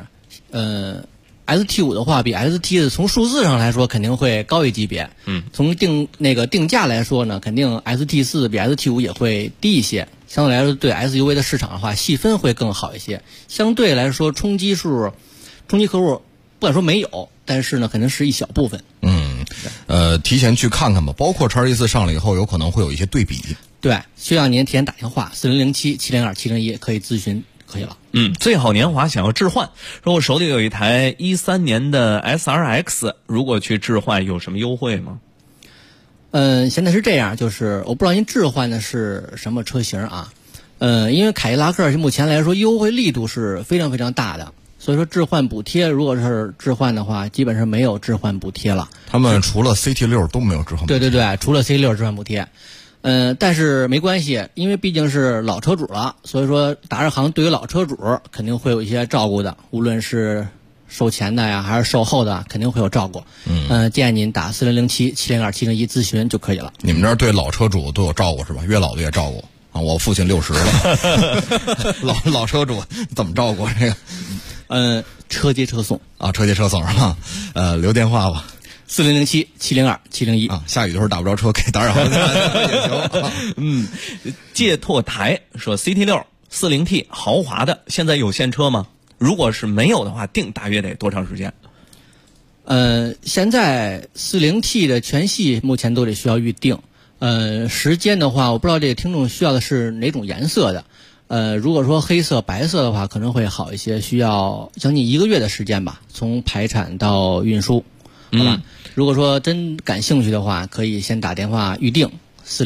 ST5 的话比 ST 从数字上来说肯定会高一级别。从定价来说呢，肯定 ST4 比 ST5 也会低一些。相对来说，对 SUV 的市场的话，细分会更好一些。相对来说，冲击客户不敢说没有，但是呢，肯定是一小部分。 提前去看看吧。包括 XT4 上了以后，有可能会有一些对比。 对，需要您提前打电话4007-702-701可以咨询。可以了。 最好年华想要置换，说我手里有一台13年的 SRX， 如果去置换有什么优惠吗？ 现在是这样，就是我不知道您置换的是什么车型啊？因为凯迪拉克目前来说优惠力度是非常非常大的，所以说置换补贴如果是置换的话，基本上没有置换补贴了。 他们除了 CT6 都没有置换补贴。 对，除了 CT6 置换补贴。但是没关系，因为毕竟是老车主了，所以说打这行对于老车主肯定会有一些照顾的，无论是售前的呀还是售后的，肯定会有照顾。建议您打4007-702-701咨询就可以了。 你们这儿对老车主都有照顾是吧？越老的越照顾啊！我父亲60了，老车主怎么照顾这个？ 车接车送啊，车接车送是吧？留电话吧。 4007-702-701 啊，下雨的时候打不着车，可以打扰也行。界拓台说 CT6 40T 豪华的，现在有现车吗？如果是没有的话，定大约得多长时间？ 现在40T 的全系目前都得需要预定。时间的话，我不知道这个听众需要的是哪种颜色的。如果说黑色、白色的话，可能会好一些，需要将近1个月的时间吧，从排产到运输。好吧，如果说真感兴趣的话，可以先打电话预定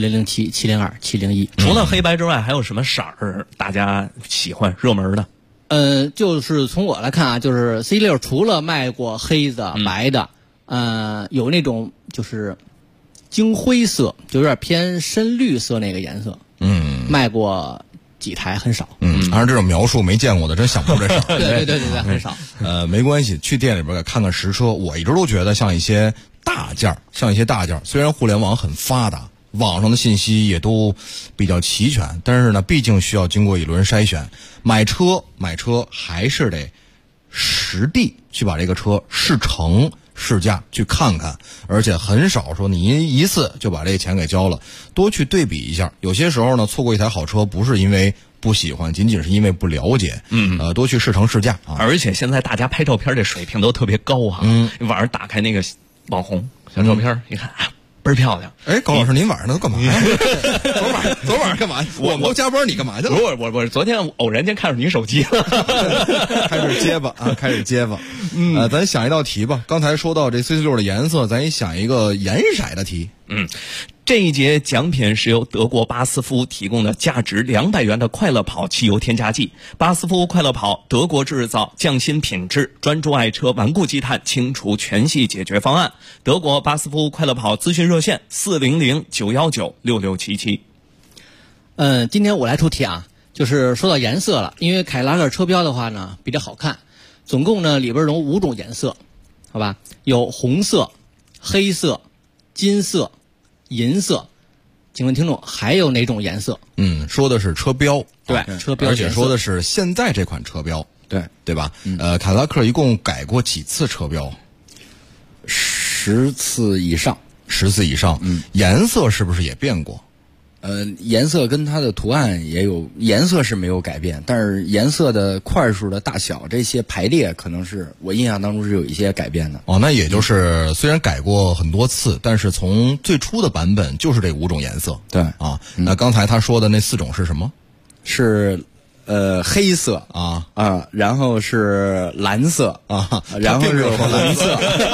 4007-702-701。 除了黑白之外，还有什么色儿大家喜欢热门的？ 就是从我来看啊，就是 C6 除了卖过黑的、白的，有那种就是金灰色，就有点偏深绿色那个颜色。卖过几台，很少。 按照这种描述没见过的，真想不出这事儿。 对，很少。 没关系，去店里边看看实车。我一直都觉得像一些大件，虽然互联网很发达，网上的信息也都比较齐全，但是呢，毕竟需要经过一轮筛选。买车还是得实地去把这个车试乘试驾去看看，而且很少说你一次就把这个钱给交了，多去对比一下。有些时候呢，错过一台好车不是因为不喜欢，仅仅是因为不了解。多去试乘试驾啊。 而且现在大家拍照片这水平都特别高啊。晚上打开那个网红小照片，一看倍儿漂亮。 高老师，您晚上都干嘛呀？昨晚干嘛？我都加班，你干嘛去了？ 我昨天偶然间看上你手机了。 开始结巴。咱想一道题吧。刚才说到这 CT6 的颜色，咱也想一个颜色的题。 这一节奖品是由德国巴斯夫提供的价值200元的快乐跑汽油添加剂。巴斯夫快乐跑，德国制造，匠心品质，专注爱车，顽固积碳，清除全系解决方案。德国巴斯夫快乐跑咨询热线400-919-6677。 今天我来出题啊，就是说到颜色了，因为凯迪拉克车标的话呢比较好看，总共呢里边有5种颜色，好吧？有红色、黑色、金色、银色。请问听众还有哪种颜色？ 说的是车标。 对，车标， 而且说的是现在这款车标。对吧？凯迪拉克一共改过几次车标 ？10次以上。 10次以上。颜色是不是也变过？ 颜色跟它的图案也有，颜色是没有改变，但是颜色的块数的大小这些排列可能是我印象当中是有一些改变的。 那也就是虽然改过很多次，但是从最初的版本就是这5种颜色。 对啊，那刚才他说的那4种是什么？ 是黑色然后是蓝色然后是红蓝色。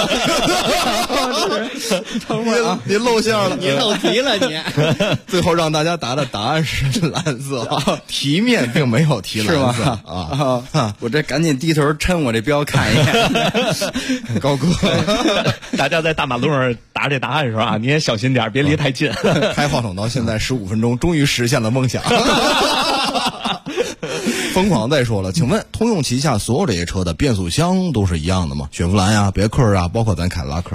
您露馅了， 您漏题了，你最后让大家答的答案是蓝色，题面并没有提蓝色我这赶紧低头抻我这标看一眼。 高哥， 大家在大马路上答这答案的时候啊，你也小心点，别离太近。 开话筒到现在15分钟，终于实现了梦想。疯狂再说了，请问通用旗下所有这些车的变速箱都是一样的吗？雪佛兰呀、别克啊，包括咱凯迪拉克。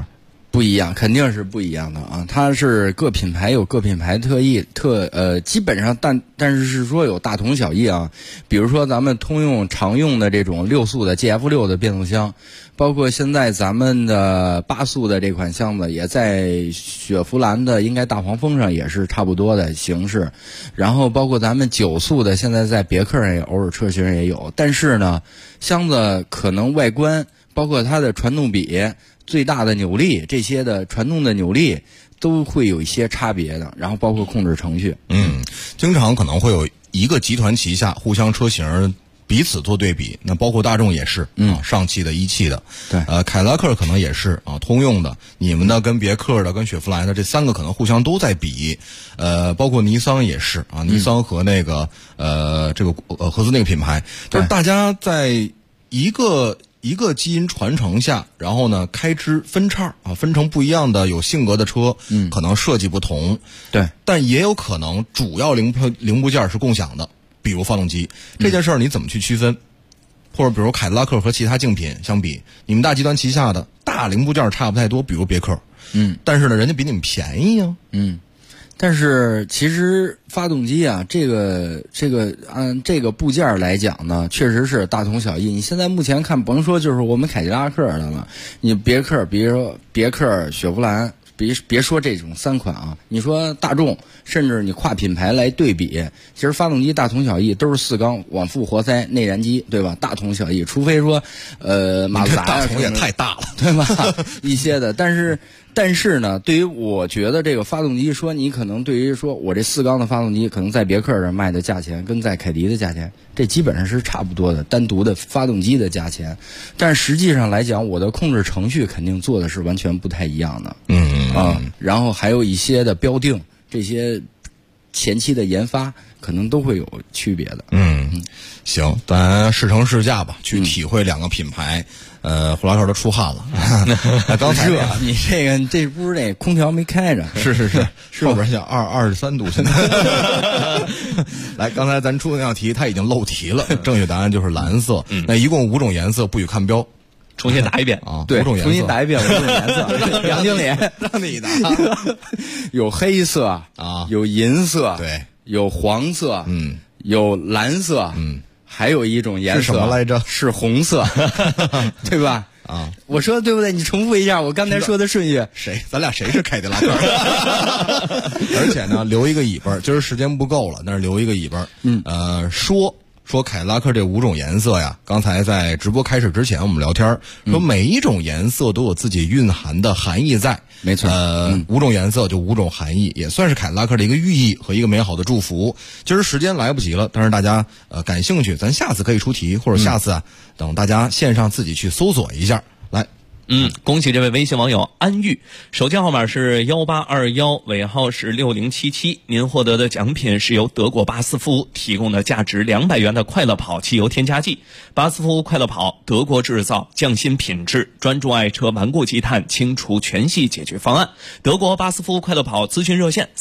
不一样，肯定是不一样的啊！它是各品牌有各品牌特异，基本上但是说有大同小异啊。比如说咱们通用常用的这种6速的 GF6 的变速箱，包括现在咱们的8速的这款箱子，也在雪佛兰的应该大黄蜂上也是差不多的形式。然后包括咱们9速的，现在在别克上也偶尔车型也有，但是呢，箱子可能外观包括它的传动比。最大的扭力这些的传动的扭力都会有一些差别的，然后包括控制程序。 经常可能会有一个集团旗下互相车型彼此做对比，那包括大众也是上汽的、一汽的， 对， 凯迪拉克可能也是啊，通用的，你们的跟别克的、跟雪佛兰的这3个可能互相都在比，包括尼桑也是啊，尼桑和那个这个合资那个品牌，就是大家在一个基因传承下，然后呢开支分叉啊，分成不一样的有性格的车，可能设计不同， 对， 但也有可能主要零部件是共享的，比如发动机这件事儿你怎么去区分？或者比如凯迪拉克和其他竞品相比，你们大集团旗下的大零部件差不太多，比如别克，但是呢人家比你们便宜啊， 但是其实发动机啊，这个按这个部件来讲呢，确实是大同小异。你现在目前看，甭说就是我们凯迪拉克的了，你别克，比如说别克、雪佛兰，别说这种3款啊，你说大众，甚至你跨品牌来对比，其实发动机大同小异，都是4缸往复活塞内燃机，对吧？大同小异，除非说马自达大同也太大了， 对吧？一些的，但是呢，对于我觉得这个发动机，说你可能对于说我这4缸的发动机，可能在别克这卖的价钱跟在凯迪的价钱，这基本上是差不多的，单独的发动机的价钱。但实际上来讲，我的控制程序肯定做的是完全不太一样的。然后还有一些的标定，这些前期的研发可能都会有区别的。 行，咱试乘试驾吧，去体会2个品牌。胡老师都出汗了。刚才你这不是那空调没开着？ 是，后边像23度现在。来，刚才咱出的那道题，它已经漏题了，正确答案就是蓝色。那一共5种颜色，不许看标。 重新答一遍啊！ 对， 5种颜色， 重新答一遍5种颜色。杨经理， 让你答。 有黑色啊， 有银色， 对， 有黄色，有蓝色，还有一种颜色是什么来着？ 是红色，对吧？ 啊， 我说的对不对？你重复一下我刚才说的顺序。 咱俩谁是凯迪拉克？而且呢，留一个尾巴，今儿时间不够了，但是留一个尾巴。说凯迪拉克这5种颜色呀，刚才在直播开始之前我们聊天说每一种颜色都有自己蕴含的含义在。 没错 ，5种颜色就5种含义，也算是凯迪拉克的一个寓意和一个美好的祝福。今儿时间来不及了，但是大家感兴趣，咱下次可以出题，或者下次等大家线上自己去搜索一下。来。 恭喜这位微信网友安玉，手机号码是1821，尾号是6077。您获得的奖品是由德国巴斯夫提供的价值200元的快乐跑汽油添加剂。巴斯夫快乐跑，德国制造，匠心品质，专注爱车顽固积碳，清除全系解决方案。德国巴斯夫快乐跑咨询热线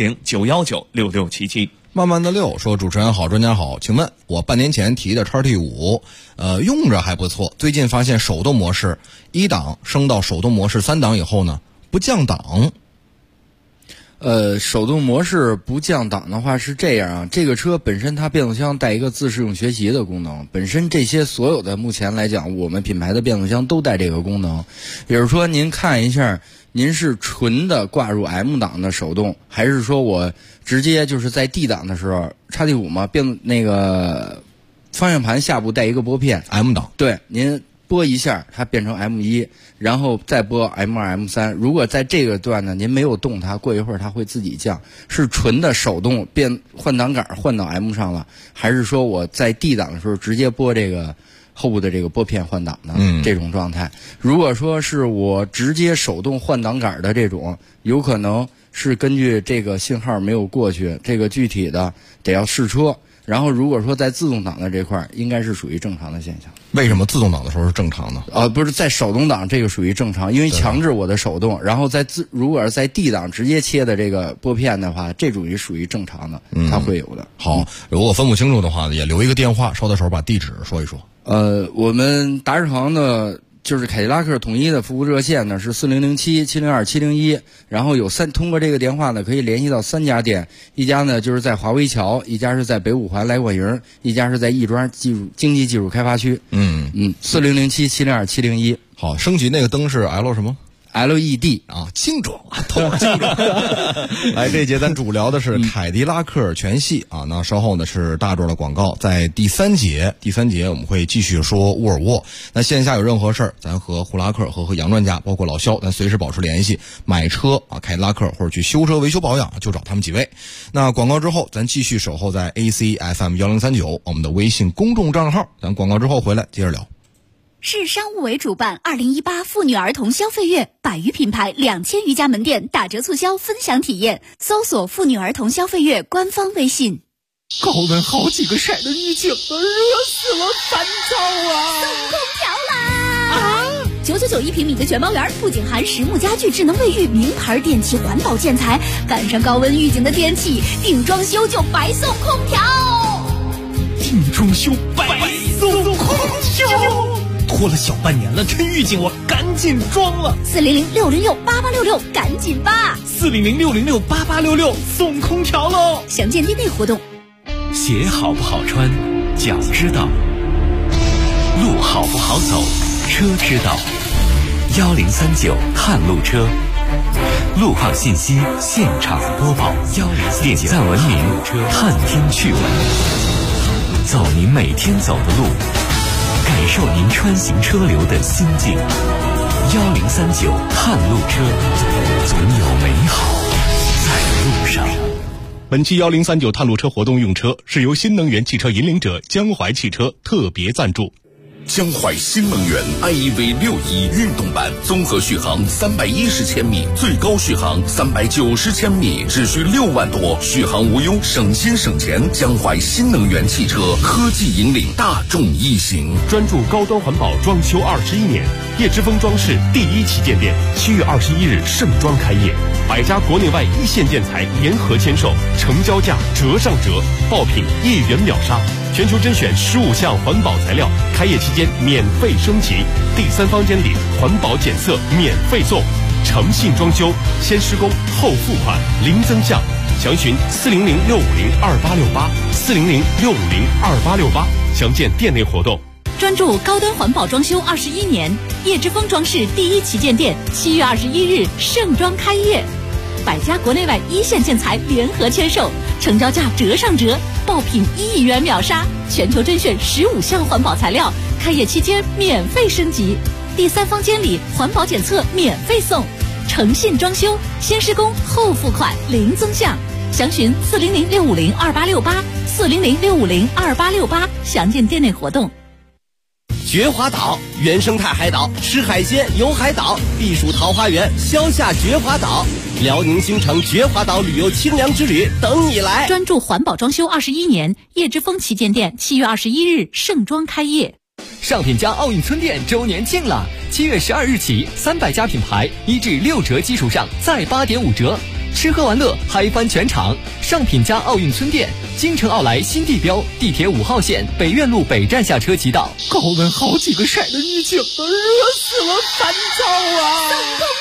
400-919-6677。 慢慢的6说，主持人好，专家好，请问我半年前提的 XT5，用着还不错，最近发现手动模式1档升到手动模式3档以后呢，不降档。 手动模式不降档的话是这样啊，这个车本身它变速箱带一个自适用学习的功能，本身这些所有的目前来讲，我们品牌的变速箱都带这个功能。比如说您看一下，您是纯的挂入 M 档的手动，还是说我直接就是在 D 档的时候 XT5 嘛，那个方向盘下部带一个拨片 M 档， 对，您拨一下它变成 M1， 然后再拨 M2 M3。如果在这个段呢您没有动它，过一会儿它会自己降。是纯的手动换挡杆换到 M 上了，还是说我在 D 档的时候直接拨这个后部的这个拨片换挡呢？这种状态，如果说是我直接手动换挡杆的这种，有可能是根据这个信号没有过去，这个具体的得要试车。然后如果说在自动挡的这块应该是属于正常的现象。 为什么自动挡的时候是正常的？ 不是在手动挡这个属于正常，因为强制我的手动，然后如果是在 D 档直接切的这个拨片的话，这属于正常的，它会有的。 好，如果分不清楚的话，也留一个电话，捎带手把地址说一说。 我们达世行的就是凯迪拉克统一的服务热线呢是4007-702-701，然后通过这个电话呢可以联系到3家店，一家呢就是在华威桥，一家是在北五环来广营，一家是在亦庄经济技术开发区。4007-702-701。 好，升级那个灯是 L 什么 ？LED 啊，精装，透精装。来，这节咱主聊的是凯迪拉克全系啊。那稍后呢是大众的广告，在第三节我们会继续说沃尔沃。那线下有任何事儿，咱和胡拉克和杨专家，包括老肖，咱随时保持联系。买车啊，凯迪拉克或者去修车维修保养，就找他们几位。那广告之后，咱继续守候在 ACFM 1039我们的微信公众账号。咱广告之后回来接着聊。 市商务委主办2018妇女儿童消费月，100余品牌2000余家门店打折促销分享体验，搜索妇女儿童消费月官方微信。 高温好几个晒的预警了，热死了，烦躁啊！ 送空调啦！999一平米的全包园，不仅含实木家具、智能卫浴、名牌电器、环保建材，赶上高温预警的天气，定装修就白送空调。 定装修白送空调。拖了小半年了，这预警我赶紧装了。 400-606-8866，赶紧吧。 400-606-8866，送空调喽！ 详见店内活动。 鞋好不好穿，脚知道；路好不好走，车知道。1039探路车，路况信息现场播报。点赞文明，探听趣闻，走您每天走的路。感受您穿行车流的心境。1039探路车，总有美好在路上。 本期1039探路车活动用车是由新能源汽车引领者江淮汽车特别赞助。 江淮新能源 iEV61运动版，综合续航310千米，最高续航390千米，只需6万多，续航无忧，省心省钱。江淮新能源汽车，科技引领大众一行， 专注高端环保装修21年。叶之峰装饰第1旗舰店7月21日盛装开业，100家国内外一线建材联合签售，成交价折上折，爆品1元秒杀。全球甄选15项环保材料，开业期间免费升级，第3房间里环保检测免费送，诚信装修，先施工后付款，零增项。详询400-650-2868，400-650-2868，详见店内活动。 专注高端环保装修21年，叶之峰装饰第1旗舰店7月21日盛装开业，100家国内外一线建材联合签售，成交价折上折，爆品1元秒杀，全球甄选15项环保材料，开业期间免费升级，第3房间里环保检测免费送，诚信装修，先施工后付款，零增项。详询400-650-2868，400-650-2868，详见店内活动。 绝华岛原生态海岛，吃海鲜游海岛，避暑桃花源，消夏绝华岛，辽宁新城绝华岛旅游清凉之旅等你来。 专注环保装修21年，叶之峰旗舰店7月21日盛装开业。 上品家奥运村店周年庆了，7月12日起，300家品牌1至6折基础上再8.5折，吃喝玩乐嗨翻全场。上品家奥运村店，京城奥莱新地标，地铁5号线北苑路北站下车即到。 高温好几个晒的预警了，热死了，烦躁啊！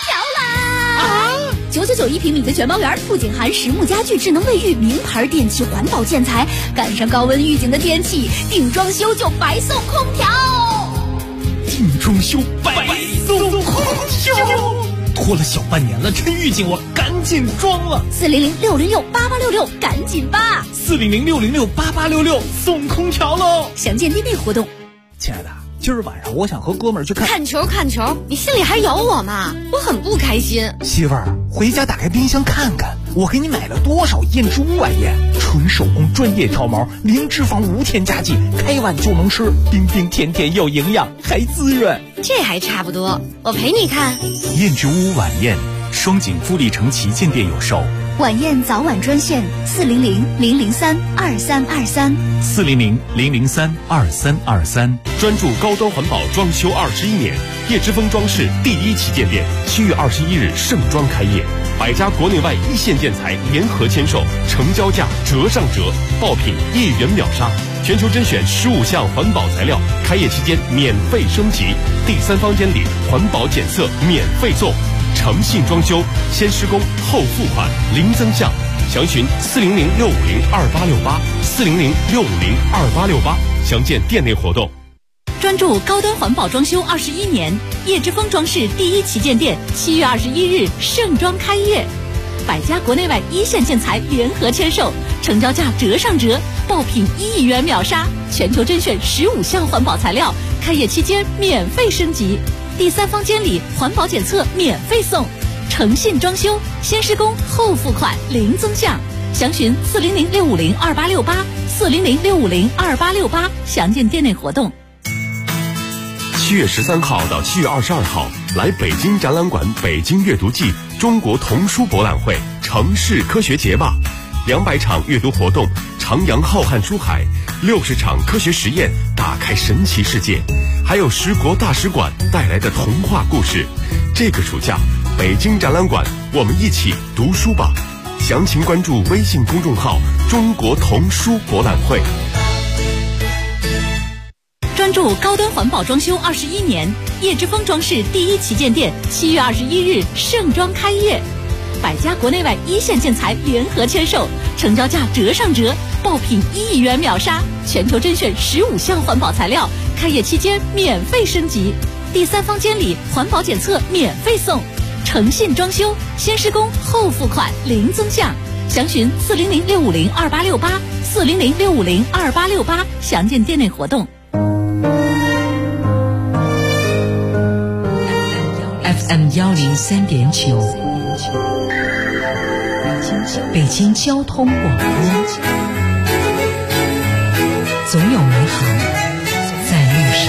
送空调啦！999一平米的全包园，不仅含实木家具、智能卫浴、名牌电器、环保建材，赶上高温预警的天气，定装修就白送空调。 定装修白送空调。拖了小半年了，这预警我赶紧装了。 400-606-8866，赶紧吧。 400-606-8866，送空调喽！ 详见店内活动。 亲爱的，今儿晚上我想和哥们儿去看球，你心里还有我吗？我很不开心。 媳妇儿，回家打开冰箱看看，我给你买了多少燕之屋晚宴，纯手工专业挑毛，零脂肪无添加剂，开碗就能吃，冰冰甜甜又营养，还滋润。 这还差不多，我陪你看。 燕之屋晚宴，双井富力城旗舰店有售， 晚宴早晚专线400-003-2323。 400-003-2323。 专注高端环保装修21年，叶之峰装饰第1旗舰店7月21日盛装开业，100家国内外一线建材联合签售，成交价折上折，爆品1元秒杀，全球甄选15项环保材料，开业期间免费升级，第3房间里环保检测免费送，诚信装修，先施工后付款，零增项。详询400-650-2868，400-650-2868，详见店内活动。 专注高端环保装修21年，叶之峰装饰第1旗舰店7月21日盛装开业，100家国内外一线建材联合签售，成交价折上折，爆品1亿元秒杀，全球甄选15项环保材料，开业期间免费升级，第3房间里环保检测免费送，诚信装修，先施工后付款，零增项。详询400-650-2868，400-650-2868，详见店内活动。 7月13号到7月22号，来北京展览馆北京阅读季中国童书博览会城市科学节吧，200场阅读活动，徜徉浩瀚书海，60场科学实验，打开神奇世界，还有10国大使馆带来的童话故事。这个暑假，北京展览馆，我们一起读书吧。详情关注微信公众号中国童书博览会。 专注高端环保装修21年，叶之峰装饰第1旗舰店7月21日盛装开业，100家国内外一线建材联合签售，成交价折上折，爆品1亿元秒杀，全球甄选15项环保材料，开业期间免费升级，第3房间里环保检测免费送，诚信装修，先施工后付款，零增项。详询400-650-2868，400-650-2868，详见店内活动。 FM 103.9，北京交通广播，总有美好在路上。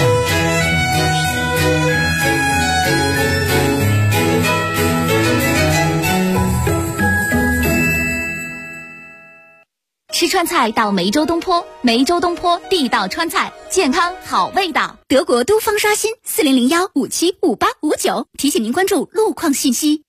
吃川菜到梅州东坡，梅州东坡地道川菜，健康好味道。 德国都方刷新400-1575859，提醒您关注路况信息。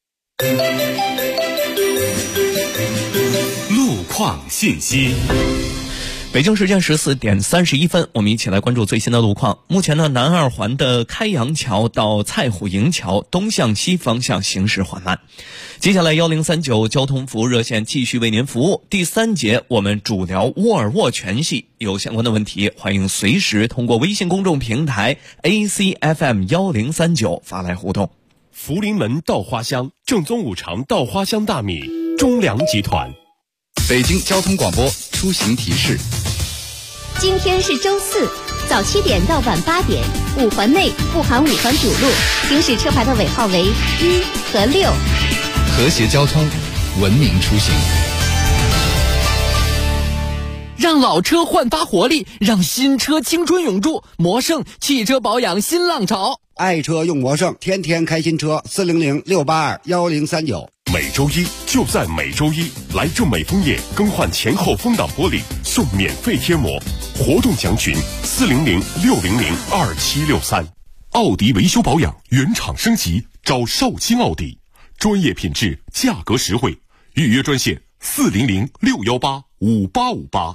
路况信息。 北京时间14点31分，我们一起来关注最新的路况。目前呢，南二环的开阳桥到蔡虎营桥东向西方向行驶缓慢。接下来1039交通服务热线继续为您服务。第3节我们主聊沃尔沃全系，有相关的问题，欢迎随时通过微信公众平台 ACFM 1039发来互动。 福临门稻花香，正宗5常稻花香大米，中粮集团。 北京交通广播出行提示。 今天是周4，早7点到晚8点，5环内不含5环主路，行驶车牌的尾号为1和6。 和谐交通，文明出行。 让老车焕发活力，让新车青春永驻。魔胜汽车保养新浪潮， 爱车用魔胜，天天开新车。400-682-1039。 每周一就在每周一，来正美枫叶更换前后风挡玻璃送免费贴膜，活动详询400-600-2763。奥迪维修保养原厂升级，找绍兴奥迪，专业品质，价格实惠，预约专线400-618-5858。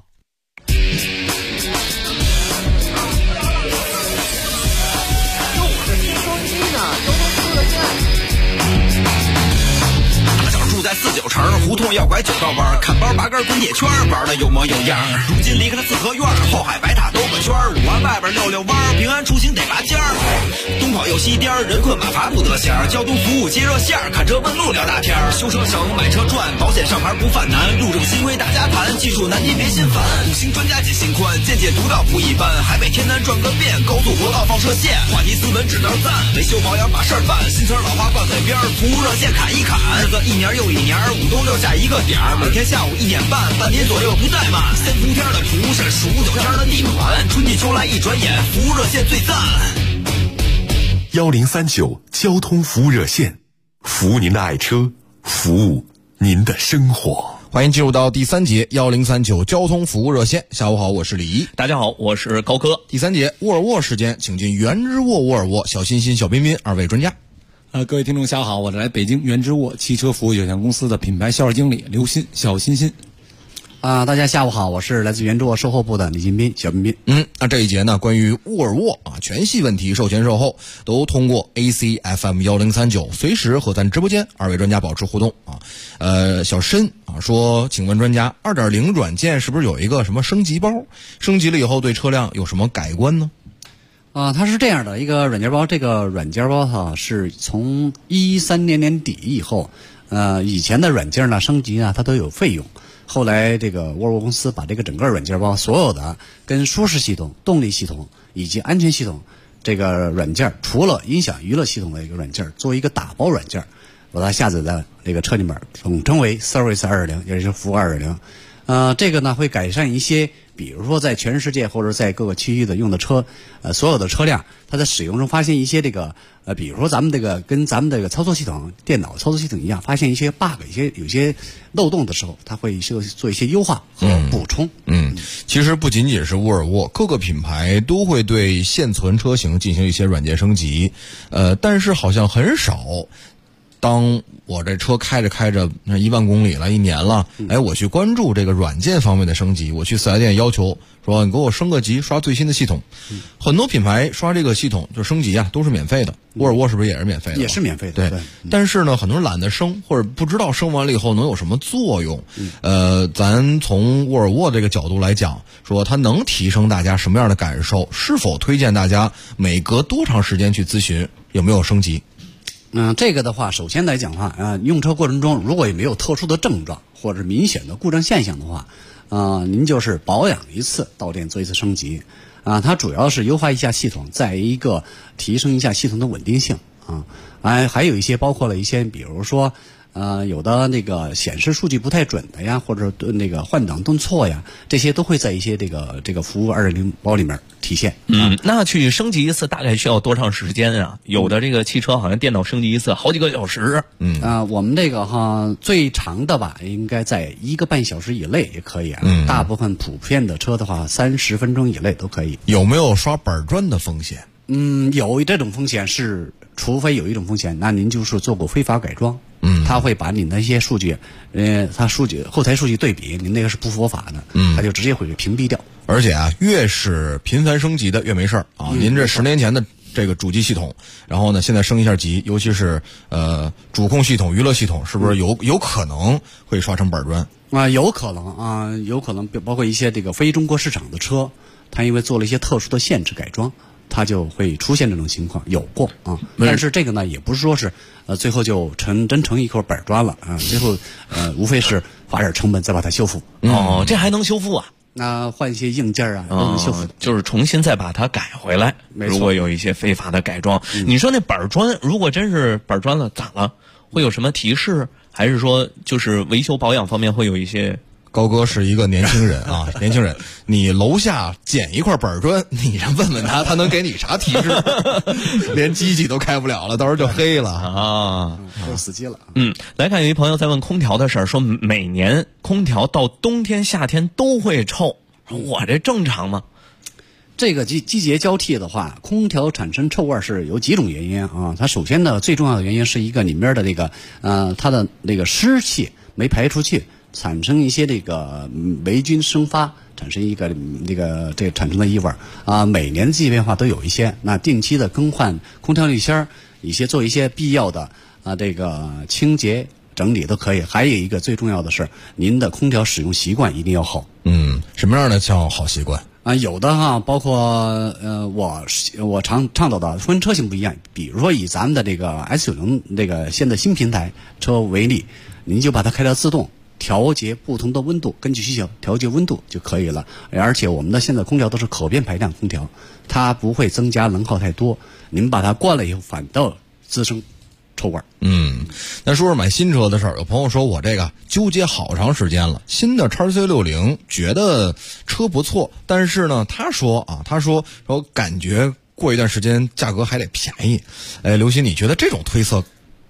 在49城胡同要拐9道弯，看包拔根滚铁圈，玩的有模有样。如今离开了四合院，后海白塔兜个圈，5环外边溜溜弯，平安出行得拔尖儿。东跑又西颠，人困马乏不得闲，交通服务接热线，看车问路聊大天，修车省买车赚，保险上牌不犯难，路政新规大家谈，技术难您别心烦。5星专家解心宽，见解独到不一般，海北天南转个遍，高速国道放射线，话题斯文指点赞，维修保养把事儿办，新车老花挂嘴边，服务热线砍一砍，日子一年又一年，5东6下一个点儿，每天下午1点半，半年左右不怠慢。3伏天的厨是数9天的地盘，春季秋来一转眼，服务热线最赞。 1039交通服务热线，服务您的爱车，服务您的生活。 欢迎进入到第3节1039交通服务热线。下午好，我是李一。 大家好，我是高科。 第3节沃尔沃时间，请进原之沃沃尔沃小欣欣、小彬彬2位专家。 各位听众下午好，我是来北京原之沃汽车服务有限公司的品牌销售经理刘鑫，小欣欣。 大家下午好，我是来自原之沃售后部的李金斌，小彬彬。 那这一节呢，关于沃尔沃全系问题售前售后都通过 ACFM 1039随时和咱直播间2位专家保持互动小申说，请问专家 2.0 软件是不是有一个什么升级包？升级了以后对车辆有什么改观呢？ 它是这样的一个软件包，这个软件包是从13年年底以后，以前的软件呢升级呢它都有费用。后来这个沃尔沃公司把这个整个软件包所有的跟舒适系统、动力系统以及安全系统这个软件，除了音响娱乐系统的一个软件，作为一个打包软件，把它下载在这个车里面，统称为 Service 2.0， 也就是服务 2.0。这个呢会改善一些，比如说在全世界或者在各个区域的用的车，所有的车辆，它在使用中发现一些这个比如说咱们这个跟咱们这个操作系统、电脑操作系统一样，发现一些 bug、有些漏洞的时候，它会做一些优化和补充。 其实不仅仅是沃尔沃，各个品牌都会对现存车型进行一些软件升级，但是好像很少。当我这车开着1万公里了，1年了，我去关注这个软件方面的升级，我去4S店要求说你给我升个级，刷最新的系统。很多品牌刷这个系统就升级都是免费的，沃尔沃是不是也是免费的？ 也是免费的。对。 但是呢，很多人懒得升，或者不知道升完了以后能有什么作用。咱从沃尔沃这个角度来讲，说它能提升大家什么样的感受？是否推荐大家每隔多长时间去咨询有没有升级？ 这个的话，首先来讲的话，用车过程中如果也没有特殊的症状或者明显的故障现象的话，您就是保养一次，到店做一次升级。它主要是优化一下系统，再一个提升一下系统的稳定性还有一些包括了一些，比如说有的那个显示数据不太准的呀，或者那个换挡顿挫呀，这些都会在一些这个服务2.0包里面体现。 那去升级一次大概需要多长时间啊？有的这个汽车好像电脑升级一次好几个小时。 我们这个最长的吧，应该在1个半小时以内也可以大部分普遍的车的话，30分钟以内都可以。 有没有刷板砖的风险？ 有这种风险是，除非有一种风险，那您就是做过非法改装。他会把你那些数据，他后台数据对比，您那个是不合法的，他就直接会屏蔽掉。 而且越是频繁升级的越没事儿您这10年前的这个主机系统，然后呢现在升一下级，尤其是主控系统、娱乐系统，是不是有可能会刷成板砖？ 有可能有可能，包括一些这个非中国市场的车，它因为做了一些特殊的限制改装，它就会出现这种情况，有过但是这个呢，也不是说是最后就真成一块板砖了最后无非是花点成本再把它修复。 这还能修复啊？ 那换一些硬件都能修复， 就是重新再把它改回来。如果有一些非法的改装，你说那板砖如果真是板砖了咋了？会有什么提示？还是说就是维修保养方面会有一些？ 高哥是一个年轻人年轻人，你楼下捡一块板砖，你问问他能给你啥提示？连机器都开不了了，到时候就黑了就死机了。 来看有一朋友在问空调的事儿，说每年空调到冬天、夏天都会臭，我这正常吗？ 这个季节交替的话，空调产生臭味是有几种原因它首先呢，最重要的原因是一个里面的这个它的那个湿气没排出去，产生一些这个霉菌生发，产生一个这产生的异味每年的季节变化都有一些，那定期的更换空调滤芯，做一些必要的这个清洁整理都可以。还有一个最重要的是，您的空调使用习惯一定要好。 什么样的叫好习惯？ 有的包括我倡导的分车型不一样，比如说以咱们的这个 S90这个现在新平台车为例，您就把它开到自动，调节不同的温度，根据需求调节温度就可以了。而且我们的现在空调都是可变排量空调，它不会增加能耗太多，您把它关了以后反倒滋生臭味。 那说买新车的事儿，有朋友说我这个纠结好长时间了，新的 XC60 觉得车不错，但是呢他说感觉过一段时间价格还得便宜。刘鑫，你觉得这种推测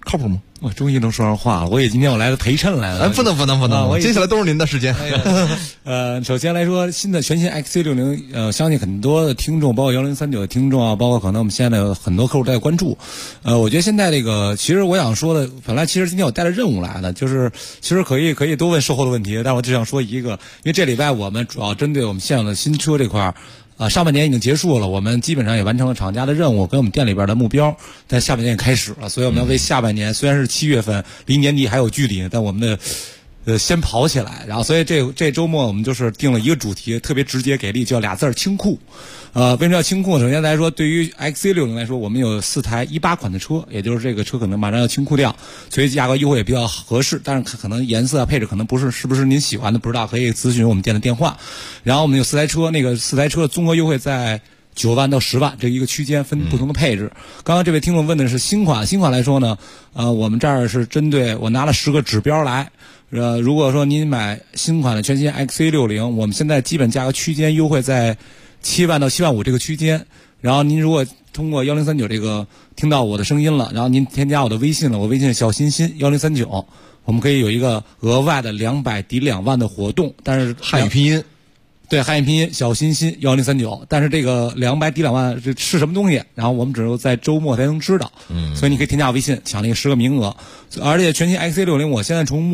靠谱吗？ 我终于能说上话了，我也今天我来了陪衬来了。 不能，接下来都是您的时间。 首先来说，全新 XC60，相信很多的听众，包括1039的听众啊，包括可能我们现在的很多客户在关注。我觉得现在这个，其实我想说的，本来其实今天我带着任务来的，就是其实可以多问售后的问题，但我只想说一个，因为这礼拜我们主要针对我们现有的新车这块上半年已经结束了，我们基本上也完成了厂家的任务跟我们店里边的目标，但下半年也开始了，所以我们要为下半年，虽然是7月份，离年底还有距离，但我们的先跑起来。然后所以这周末我们就是定了一个主题，特别直接给力，叫俩字清库。为什么要清库？首先来说，对于 XC60 来说，我们有4台18款的车，也就是这个车可能马上要清库掉，所以价格优惠也比较合适。但是可能颜色配置可能是不是您喜欢的，不知道可以咨询我们店的电话。然后我们有4台车，那个4台车的综合优惠在9万到10万这一个区间，分不同的配置。刚刚这位听众问的是新款来说呢，我们这儿是针对我拿了10个指标来。如果说您买新款的全新 XC60，我们现在基本价格区间优惠在7万到7万5这个区间。然后您如果通过1039这个听到我的声音了，然后您添加我的微信了，我微信小心心1039，我们可以有一个额外的200抵2万的活动，但是汉语拼音。 对，汉语拼音小心心1039，但是这个200抵2万是什么东西？然后我们只有在周末才能知道，所以你可以添加我微信抢那个10个名额。而且全新 XC60，我现在从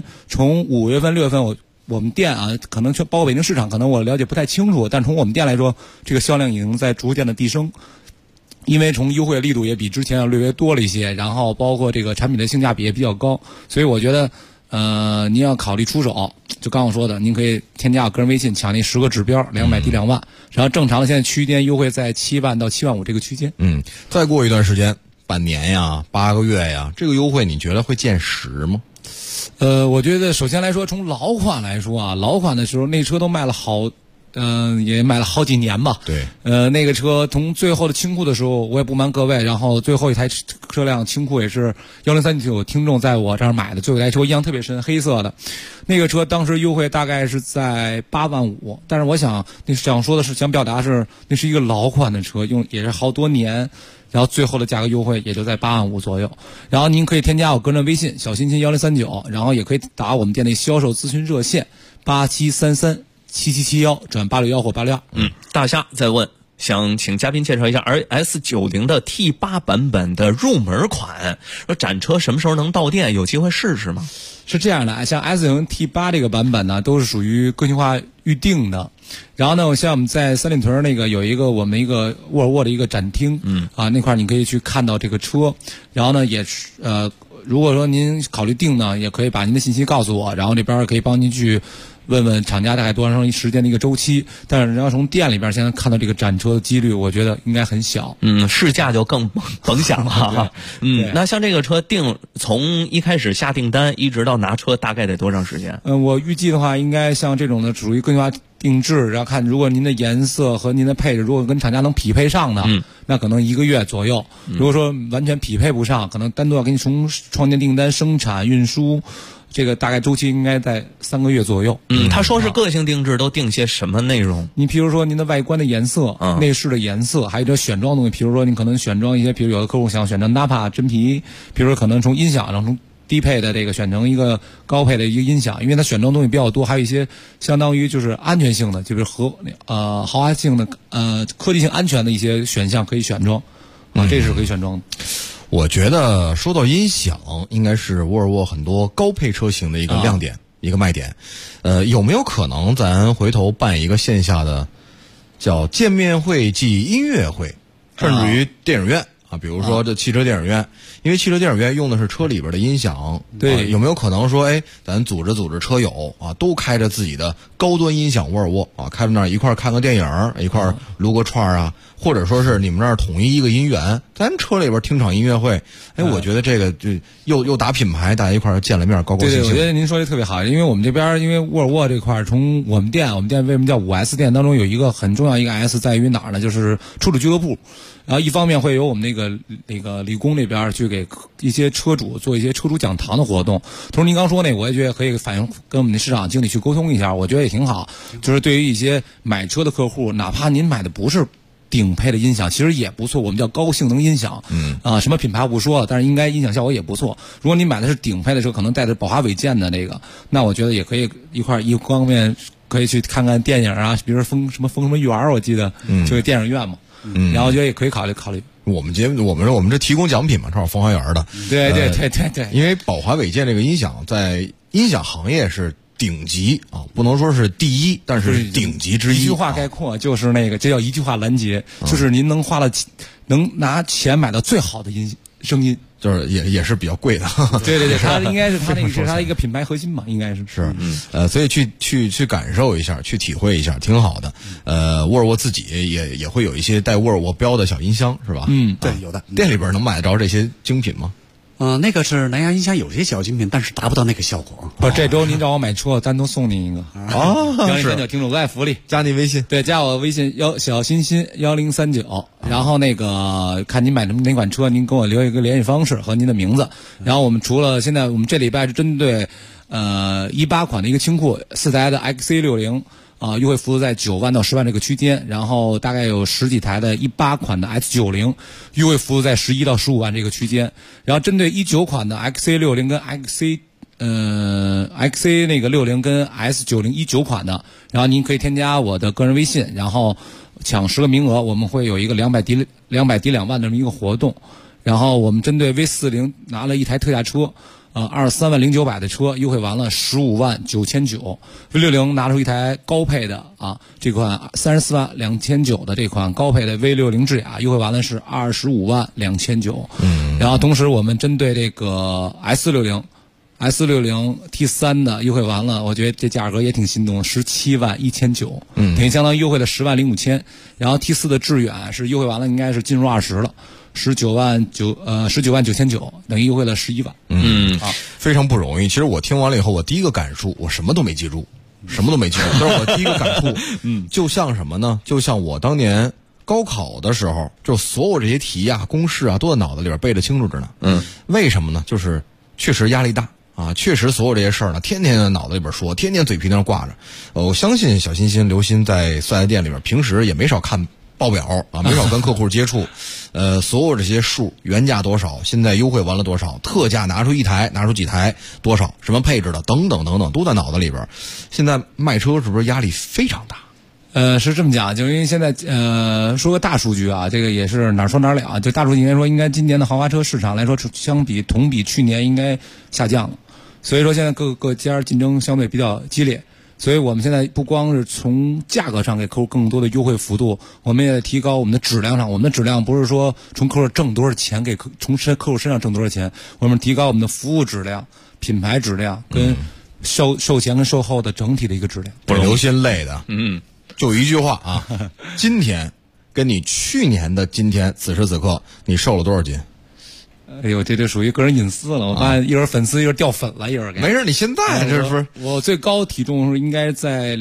5月份、6月份我们店啊，可能包括北京市场，可能我了解不太清楚，但从我们店来说，这个销量已经在逐渐的递升。因为从优惠力度也比之前要略微多了一些，然后包括这个产品的性价比也比较高，所以我觉得您要考虑出手，就刚我说的，您可以添加我个人微信抢那10个指标，200抵2万，然后正常的现在区间优惠在7万到7万5这个区间。 再过一段时间，半年呀、8个月呀，这个优惠你觉得会见实吗？ 我觉得首先来说，从老款来说啊，老款的时候那车都卖了也买了好几年吧。 对。 那个车从最后的清库的时候，我也不瞒各位，然后最后一台车辆清库也是1039听众在我这儿买的，最后一台车印象特别深，黑色的。那个车当时优惠大概是在8万5，但是我想表达是那是一个老款的车，也是好多年。然后最后的价格优惠也就在8万5左右，然后您可以添加我个人微信小心心1039，然后也可以打我们店内销售咨询热线87337771转861或861。 大虾在问，想请嘉宾介绍一下 RS90的 T8 版本的入门款，说展车什么时候能到店，有机会试试吗？ 是这样的，像 S90 T8 这个版本呢，都是属于个性化预定的。然后呢，像我们在三里屯那个有我们一个沃尔沃的一个展厅，那块你可以去看到这个车。然后呢，也是如果说您考虑订呢，也可以把您的信息告诉我，然后这边可以帮您去问问厂家大概多长时间的一个周期。但是要从店里边现在看到这个展车的几率，我觉得应该很小。 试驾就更甭想了。那像这个车从一开始下订单一直到拿车，大概得多长时间？ 我预计的话，应该像这种的属于个性化定制，然后看如果您的颜色和您的配置如果跟厂家能匹配上的，那可能1个月左右。如果说完全匹配不上，可能单独要给你从创建订单、生产、运输，这个大概周期应该在3个月左右。 他说是个性定制，都定些什么内容？ 你比如说您的外观的颜色、内饰的颜色，还有这选装东西，比如说你可能选装一些，比如有的客户想选装 Napa 真皮，比如说可能从音响上从低配的这个选成一个高配的一个音响，因为它选装东西比较多，还有一些相当于就是安全性的，就是豪华性的科技性安全的一些选项可以选装这是可以选装的。 我觉得说到音响，应该是沃尔沃很多高配车型的一个亮点，一个卖点。有没有可能咱回头办一个线下的叫见面会暨音乐会，甚至于电影院比如说这汽车电影院，因为汽车电影院用的是车里边的音响， 对， 有没有可能说，咱组织车友都开着自己的高端音响沃尔沃开到那儿一块看个电影，一块撸个串或者说是你们那儿统一一个音源，咱车里边听场音乐会，我觉得这个就又打品牌，大家一块见了面，高高兴兴。 对，我觉得您说的特别好，因为我们这边因为沃尔沃这块从我们店为什么叫5S 店当中有一个很重要一个 S 在于哪儿呢？就是车主俱乐部。然后一方面会有我们那个理工那边去给一些车主做一些车主讲堂的活动。同时您刚说那，我也觉得可以反映跟我们的市场经理去沟通一下，我觉得也挺好。就是对于一些买车的客户，哪怕您买的不是顶配的音响，其实也不错，我们叫高性能音响。什么品牌不说了，但是应该音响效果也不错。如果你买的是顶配的车，可能带着宝华韦健的那个，那我觉得也可以一方面可以去看看电影啊，比如说封什么园，我记得就是电影院嘛。然后我觉得也可以考虑。 我们这提供奖品嘛，正好风花园的。 对。 因为宝华韦健这个音响在音响行业是顶级啊，不能说是第一，但是顶级之一。 一句话概括就是那个，这叫一句话拦截，就是您能拿钱买到最好的声音。 就是也是比较贵的。 对，它应该是它那个是它一个品牌核心嘛，应该是。 所以去感受一下，去体会一下，挺好的。沃尔沃自己也会有一些带沃尔沃标的小音箱，是吧？ 对，有的。 店里边能买得着这些精品吗？ 那个是蓝牙音箱有些小精品，但是达不到那个效果。 不是，这周您找我买车，单独送您一个。1039听众额外福利， 加你微信。 对，加我微信小心心1039，然后那个看您买哪款车，您给我留一个联系方式和您的名字。然后我们除了现在我们这礼拜是针对18款的一个清库4台的 XC60。优惠幅度在9万到10万这个区间，然后大概有10几台的18款的 S90，优惠幅度在11到15万这个区间。然后针对19款的 XC60 跟 XC 那个60跟 S90 19款的，然后您可以添加我的个人微信，然后抢10个名额，我们会有一个200抵2万的这么一个活动。然后我们针对 V40拿了一台特价车。23万0900的车优惠完了15万9900，V60拿出一台高配的这款34万2900的这款高配的 V60智雅优惠完了是25万2900。然后同时我们针对这个 S60 T3 的优惠完了，我觉得这价格也挺心动，17万1900，等于相当于优惠了10万05千。然后 T4 的致远是优惠完了，应该是进入20了。19万9900，等于优惠了11万。 非常不容易。其实我听完了以后，我第一个感触，我什么都没记住。但是我第一个感触，就像什么呢？就像我当年高考的时候，就所有这些题啊、公式啊，都在脑子里边背得清楚着呢。为什么呢？就是确实压力大啊，确实所有这些事儿呢，天天在脑子里边说，天天嘴皮那儿挂着。我相信小欣欣、刘鑫在4S店里边，平时也没少看报表啊，没少跟客户接触。所有这些数，原价多少，现在优惠完了多少，特价拿出一台，拿出几台，多少，什么配置的，等等等等，都在脑子里边。现在卖车是不是压力非常大？ 是这么讲，就是因为现在说个大数据啊，这个也是哪说哪了。就大数据应该说，应该今年的豪华车市场来说，相比同比去年应该下降了。所以说现在各家竞争相对比较激烈。所以我们现在不光是从价格上给客户更多的优惠幅度，我们也提高我们的质量上。我们的质量不是说从客户挣多少钱从客户身上挣多少钱，我们提高我们的服务质量、品牌质量跟售前跟售后的整体的一个质量。 不是刘鑫累的，就一句话啊，今天跟你去年的今天此时此刻，你瘦了多少斤？ 哎呦，这属于个人隐私了。我发现一会儿粉丝一会儿掉粉了，一会儿没事，你现在这是我最高体重应该在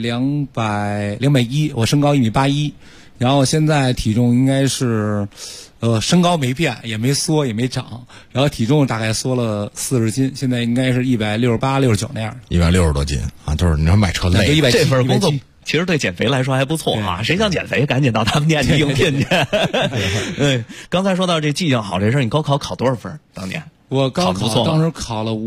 201，我身高1.81米，然后现在体重应该是身高没变，也没缩也没长，然后体重大概缩了40斤，现在应该是168、69那样。 160多斤啊，就是你说买车累， 这份工作其实对减肥来说还不错啊！谁想减肥，赶紧到他们店去应聘去。刚才说到这记性好这事儿，你高考考多少分？当年我高考当时考了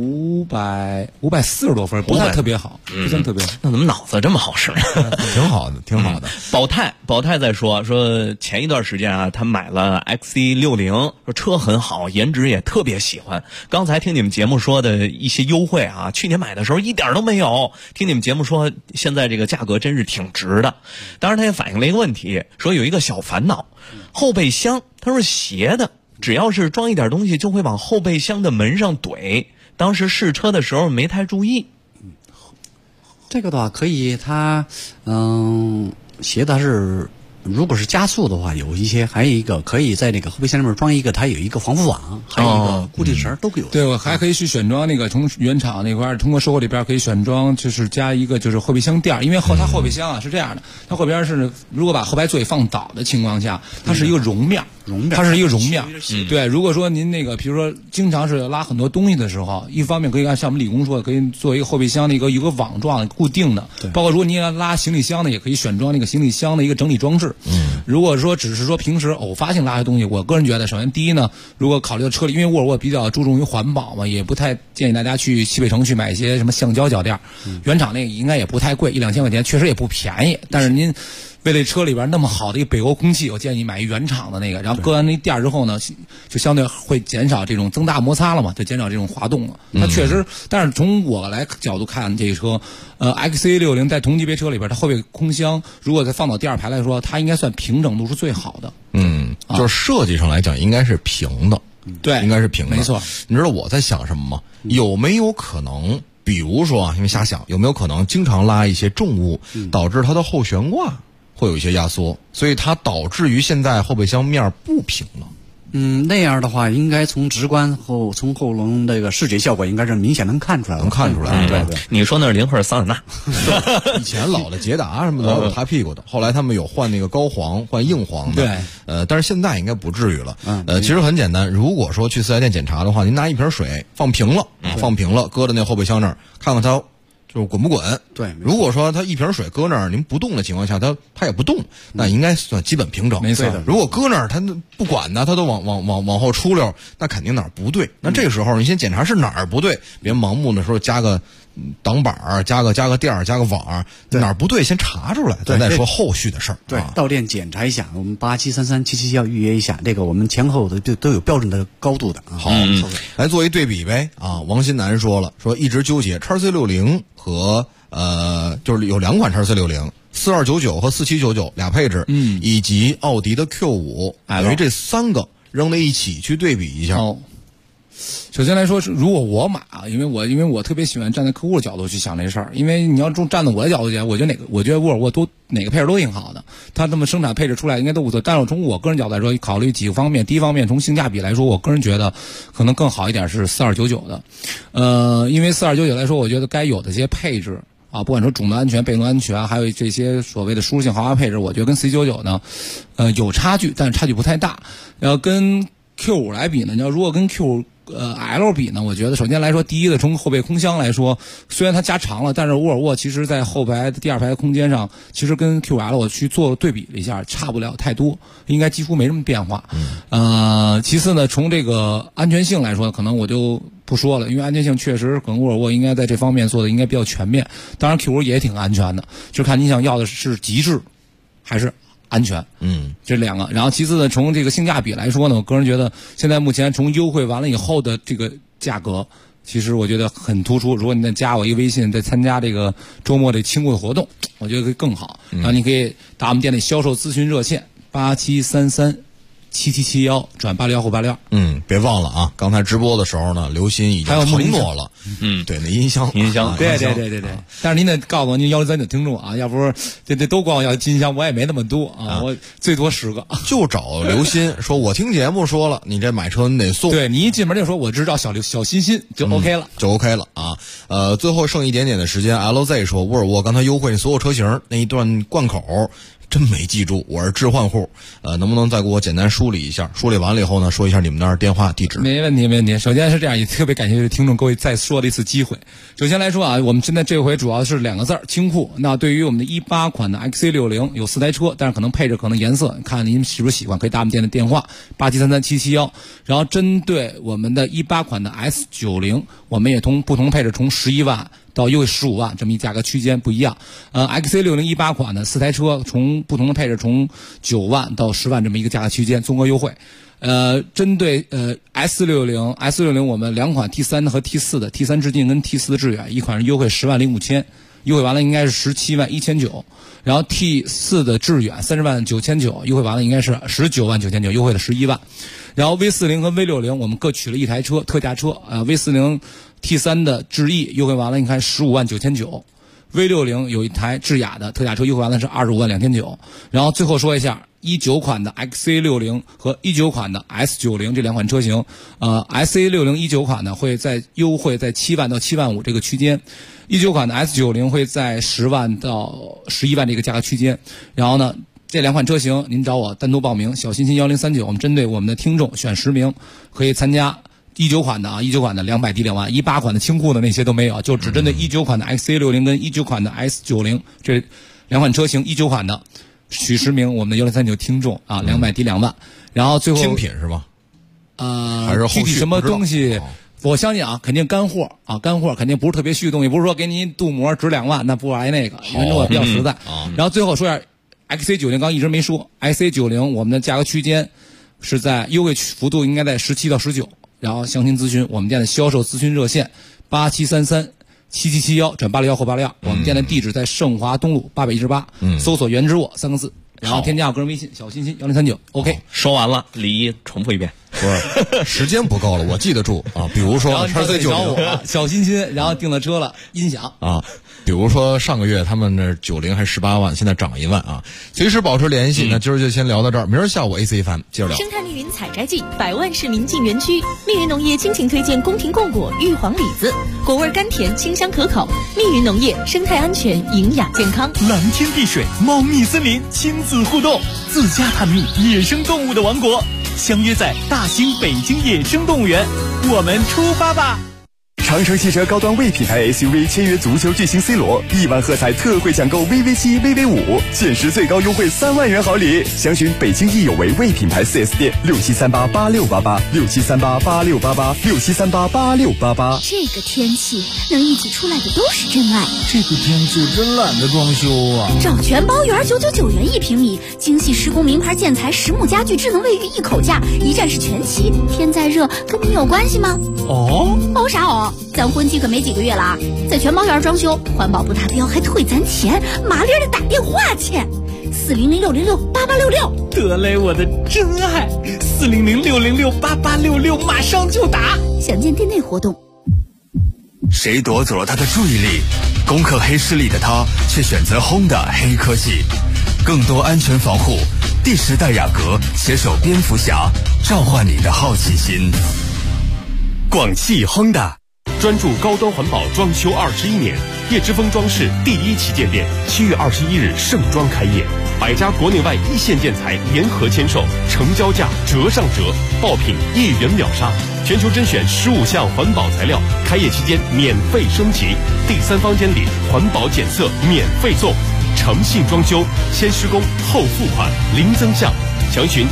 540多分，不算特别好，不算特别好。 那怎么脑子这么好使？ 挺好的，挺好的。 宝泰在说前一段时间啊，他买了 XC60，说车很好，颜值也特别喜欢。刚才听你们节目说的一些优惠啊，去年买的时候一点都没有。听你们节目说，现在这个价格真是挺值的。当然，他也反映了一个问题，说有一个小烦恼，后备箱它是斜的。只要是装一点东西，就会往后备箱的门上怼。当时试车的时候没太注意。 这个的话可以，它斜的是，如果是加速的话，有一些还有一个可以在那个后备箱里面装一个，它有一个防腐网，还有一个固定绳都有。 对，我还可以去选装那个从原厂那块，通过售后里边可以选装，就是加一个就是后备箱垫，因为它后备箱啊是这样的，它后边是如果把后排座椅放倒的情况下，它是一个绒面。它是一个绒面，对。如果说您那个，比如说经常是拉很多东西的时候，一方面可以按像我们理工说的，可以做一个后备箱的一个网状的固定的，包括如果您要拉行李箱的，也可以选装那个行李箱的一个整体装置。 适。如果说只是说平时偶发性拉些东西，我个人觉得，首先第一呢，如果考虑到车里，因为沃尔沃比较注重于环保嘛，也不太建议大家去西北城去买一些什么橡胶脚垫，原厂那个应该也不太贵，1-2千块钱，确实也不便宜。但是您为了车里边那么好的一个北欧空气，我建议你买一原厂的那个，然后搁完那垫之后呢，就相对会减少这种增大摩擦了嘛，就减少这种滑动了。它确实，但是从我来角度看，这个车，XC60在同级别车里边，它后备空箱如果再放到第二排来说，它应该算平整度是最好的。 就是设计上来讲，应该是平的。 对， 应该是平的， 没错。 你知道我在想什么吗？有没有可能，比如说啊，因为瞎想，有没有可能经常拉一些重物，导致它的后悬挂会有一些压缩，所以它导致于现在后备箱面不平了？ 那样的话，应该从直观从后轮这个视觉效果，应该是明显能看出来， 能看出来。 对对， 你说那是林赫桑塔纳， 以前老的捷达什么的有擦屁股的，后来他们有换那个高黄、换硬黄的。 对， 但是现在应该不至于了。其实很简单，如果说去4S店检查的话，您拿一瓶水放平了，搁在那后备箱那儿，看看它就是滚不滚？ 对， 如果说它一瓶水搁那儿，您不动的情况下，它也不动，那应该算基本平整。 没错。 如果搁那儿，它不管呢，它都往后出溜，那肯定哪儿不对。那这个时候，你先检查是哪儿不对，别盲目的时候加个挡板，加个垫儿，加个网，哪儿不对先查出来，咱再说后续的事儿。 对，到店检查一下，我们87337771预约一下，这个我们前后的都有标准的高度的。 好，来做一对比呗啊！王新南说一直纠结XC60和就是有2款XC60，4299和4799俩配置，以及奥迪的 Q5，等于这3个扔在一起去对比一下。 首先来说，如果我买啊，因为我特别喜欢站在客户的角度去想这事儿，因为你要站在我的角度讲，我觉得沃尔沃哪个配置都挺好的，它这么生产配置出来应该都不错。但是从我个人角度来说，考虑几个方面，第一方面从性价比来说，我个人觉得可能更好一点是4299的，因为4299来说，我觉得该有的这些配置啊，不管说主动安全、被动安全，还有这些所谓的舒适性豪华配置，我觉得跟 C99呢，有差距，但是差距不太大。然后跟 Q5 来比呢，你要如果跟 L 比呢，我觉得首先来说，第一的从后备空箱来说，虽然它加长了，但是沃尔沃其实在后排第二排的空间上，其实跟 Q5L 我去做对比了一下，差不了太多，应该几乎没什么变化。其次呢，从这个安全性来说，可能我就不说了，因为安全性确实可能沃尔沃应该在这方面做的应该比较全面。当然 Q5 也挺安全的，就看你想要的是极致还是安全，这2个。然后其次呢，从这个性价比来说呢，我个人觉得现在目前从优惠完了以后的这个价格，其实我觉得很突出。如果你再加我一个微信，再参加这个周末的清库的活动，我觉得会更好。然后你可以打我们店里销售咨询热线87337771转861或861。 别忘了啊！刚才直播的时候呢，刘鑫已经承诺了。对，那音箱， 对。但是您得告诉我，您103听众啊，要不这都管我要音箱，我也没那么多啊，我最多10个。 就找刘鑫说，我听节目说了，你这买车你得送。 对，你一进门就说我知道小欣欣就 OK 了， 就 OK 了啊。最后剩一点点的时间 ，LZ 说沃尔沃刚才优惠所有车型那一段贯口。真没记住，我是置换户，能不能再给我简单梳理一下？梳理完了以后呢，说一下你们那儿电话地址。 没问题。首先是这样，也特别感谢听众各位再说的一次机会。首先来说啊，我们现在这回主要是2个字儿清库。那对于我们的18款的 XC60有4台车，但是可能配置可能颜色，看您是不是喜欢，可以打我们店的电话87337771。然后针对我们的18款的 S90，我们也不同配置从11万。到优惠15万，这么一价格区间不一样。XC60 18款的4台车，从不同的配置从9万到10万这么一个价格区间，综合优惠。针对S60 我们2款 T3 和 T4 的 T3 致敬跟 T4 的致远，一款是优惠10万0 5千，优惠完了应该是17万1900，然后 T4 的致远30万9900，优惠完了应该是19万9900，优惠了11万。然后 V40 和 V60 我们各取了一台车，特价车，V40 T3 的致逸优惠完了，你看15万9900，V60 有一台智雅的特价车，优惠完了是25万2900。然后最后说一下19款的 XC60 和19款的 S90 这2款车型，XC60 19款呢会在优惠在7万到7万5这个区间，19款的 S90 会在10万到11万这个价格区间。然后呢，这2款车型您找我单独报名，小欣欣1039，我们针对我们的听众选10名可以参加。19款的200抵2万，18款的清库的那些都没有，就只针对19款的 XC60 跟19款的 S90 这2款车型，19款的取实名我们的1039听众啊，200抵2万，然后最后精品是吧？还是后续具体什么东西？我相信啊，肯定干货啊，干货肯定不是特别虚的东西，不是说给你镀膜值2万，那不来那个，因为我比较实在。然后最后说一下 XC90， 刚一直没说 XC90 我们的价格区间是在优惠幅度应该在17到19，然后详情咨询我们店的销售咨询热线87337771转861或861，我们店的地址在盛华东路818，搜索原之我3个字，然后添加我个人微信小欣欣1039。OK， 说完了，李一重复一遍。 不是，时间不够了，我记得住啊。比如说 XC90小欣欣，然后订了车了，音响啊。比如说上个月他们那90还18万，现在涨1万啊！随时保持联系。那今儿就先聊到这儿，明儿下午 AC 翻接着聊。 生态密云采摘季，100万市民进园区。密云农业倾情推荐宫廷贡果玉皇李子，果味甘甜，清香可口。密云农业生态安全，营养健康。 蓝天碧水，猫蜜森林，亲子互动，自家探秘野生动物的王国，相约在大兴北京野生动物园，我们出发吧！ 长城汽车高端 V 品牌 SUV 签约足球巨星 C 罗，1万喝彩特惠抢购 VV7、VV5，限时最高优惠3万元好礼。详询北京易有为 V 品牌 4S 店，67388688，67388688，67388688。 这个天气能一起出来的都是真爱。 这个天气真懒得装修啊！ 找全包园999元1平米，精细施工名牌建材实木家具智能卫浴一口价，一站式全齐。天再热跟你有关系吗？ 哦啥哦？咱婚期可没几个月了啊！在全包园装修，环保不达标还退咱钱，麻利的打电话去，400-606-8866。 得嘞，我的真爱，400-606-8866，马上就打。 详见店内活动。 谁夺走了他的注意力？攻克黑势力的他，却选择 Honda 黑科技，更多安全防护。第10代雅阁携手蝙蝠侠，召唤你的好奇心。 广汽 Honda 专注高端环保装修21年，叶之峰装饰第1旗舰店7月21日盛装开业，100家国内外一线建材联合签售，成交价折上折，爆品1元秒杀，全球甄选15项环保材料，开业期间免费升级，第3方监理环保检测免费送，诚信装修，先施工后付款，零增项。详询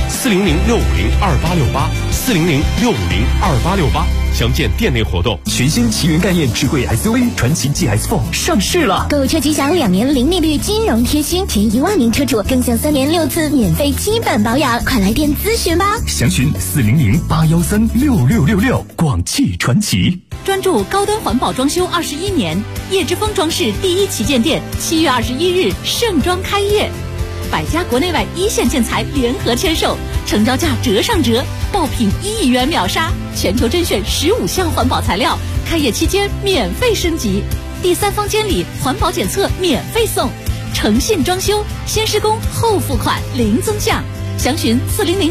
400-650-2868，400-650-2868，详见店内活动。 全新奇云概念智慧 SUV 传祺 GS4 上市了， 购车吉祥2年零利率金融贴心，前1万名车主更享3年6次免费基本保养，快来电咨询吧。 详询400-813-6666，广汽传祺。 专注高端环保装修21年，叶之峰装饰第1旗舰店7月21日盛装开业，100家国内外一线建材联合签售，成交价折上折，爆品1亿元秒杀，全球甄选15项环保材料，开业期间免费升级，第3方监理环保检测免费送，诚信装修，先施工后付款，零增项。详询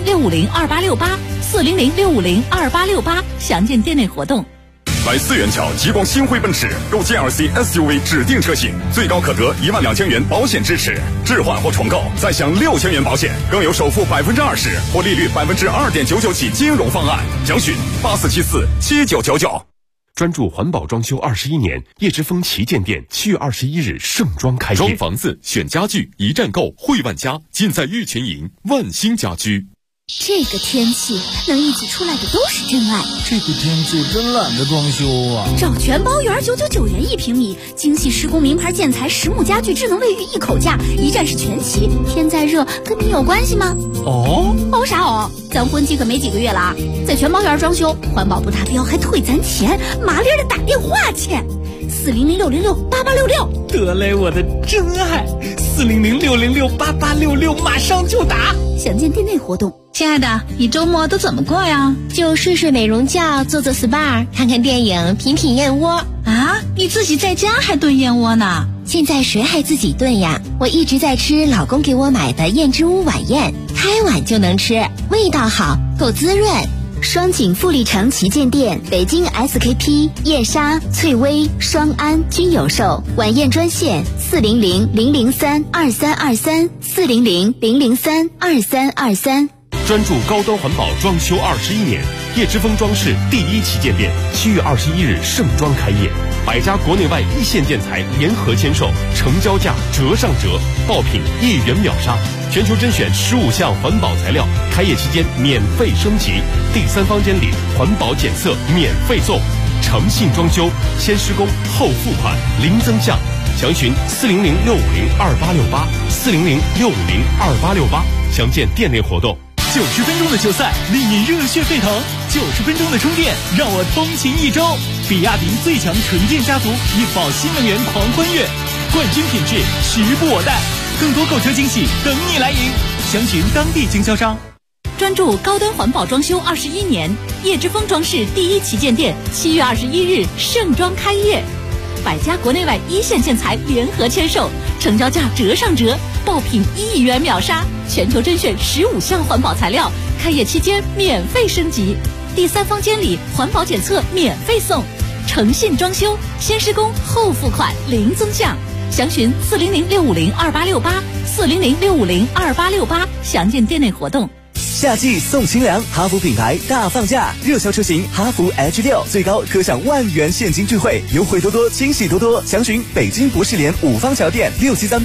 400-650-2868，400-650-2868，详见店内活动。 来4元桥极光新辉奔驰，购 GLC SUV 指定车型，最高可得12000元保险支持，置换或重购再享6000元保险，更有首付20%或利率2.99%起金融方案。详询84747999。 专注环保装修21年，叶之峰旗舰店7月21日盛装开业。装房子选家具，一站购汇万家，尽在玉泉营万兴家居。 这个天气能一起出来的都是真爱。 这个天气真懒得装修啊！ 找全包园999元1平米，精细施工名牌建材实木家具智能卫浴一口价，一站式全齐。天再热跟你有关系吗？啥哦？咱婚期可没几个月了啊！在全包园装修，环保不达标还退咱钱，麻利的打电话去，400-606-8866。 得嘞，我的真爱，400-606-8866，马上就打。 详见店内活动。 亲爱的，你周末都怎么过呀？就睡睡美容觉，做做 SPA， 看看电影，品品燕窝啊！你自己在家还炖燕窝呢？ 现在谁还自己炖呀？我一直在吃老公给我买的燕之屋晚宴，开碗就能吃，味道好，够滋润。双井富力城旗舰店、北京 SKP、燕莎、翠微、双安均有售。晚宴专线400-003-2323，400-003-2323。 专注高端环保装修21年，叶之峰装饰第1旗舰店7月21日盛装开业，100家国内外一线建材联合签售，成交价折上折，爆品1元秒杀， 全球甄选15项环保材料，开业期间免费升级。第3房间里环保检测免费送。诚信装修，先施工后付款，零增项。详询400-650-2868，400-650-2868，详见店内活动。 90分钟的球赛令你热血沸腾，90分钟的充电让我通勤1周。比亚迪最强纯电家族一宝新能源狂欢悦，冠军品质时不我待，更多购车惊喜等你来赢，详询当地经销商。 专注高端环保装修21年，叶之峰装饰第1旗舰店7月21日盛装开业，百家国内外一线建材联合签售，成交价折上折，爆品1亿元秒杀，全球甄选15项环保材料，开业期间免费升级。第3房间里环保检测免费送，诚信装修，先施工后付款，零增项。详询400-650-2868，400-650-2868，详见店内活动。 夏季送清凉，哈弗品牌大放价，热销车型哈弗 H6最高可享10000元现金钜惠，优惠多多，惊喜多多。详询北京博士联5方桥店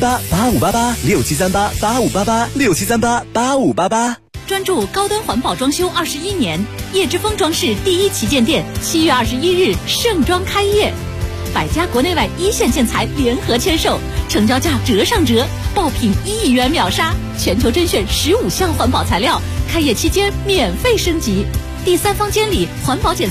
6738-8588，6738-8588，6738-8588。 专注高端环保装修21年，叶之峰装饰第1旗舰店7月21日盛装开业，百家国内外一线建材联合签售，成交价折上折，爆品1亿元秒杀，全球甄选15项环保材料，开业期间免费升级。第3房间里环保检测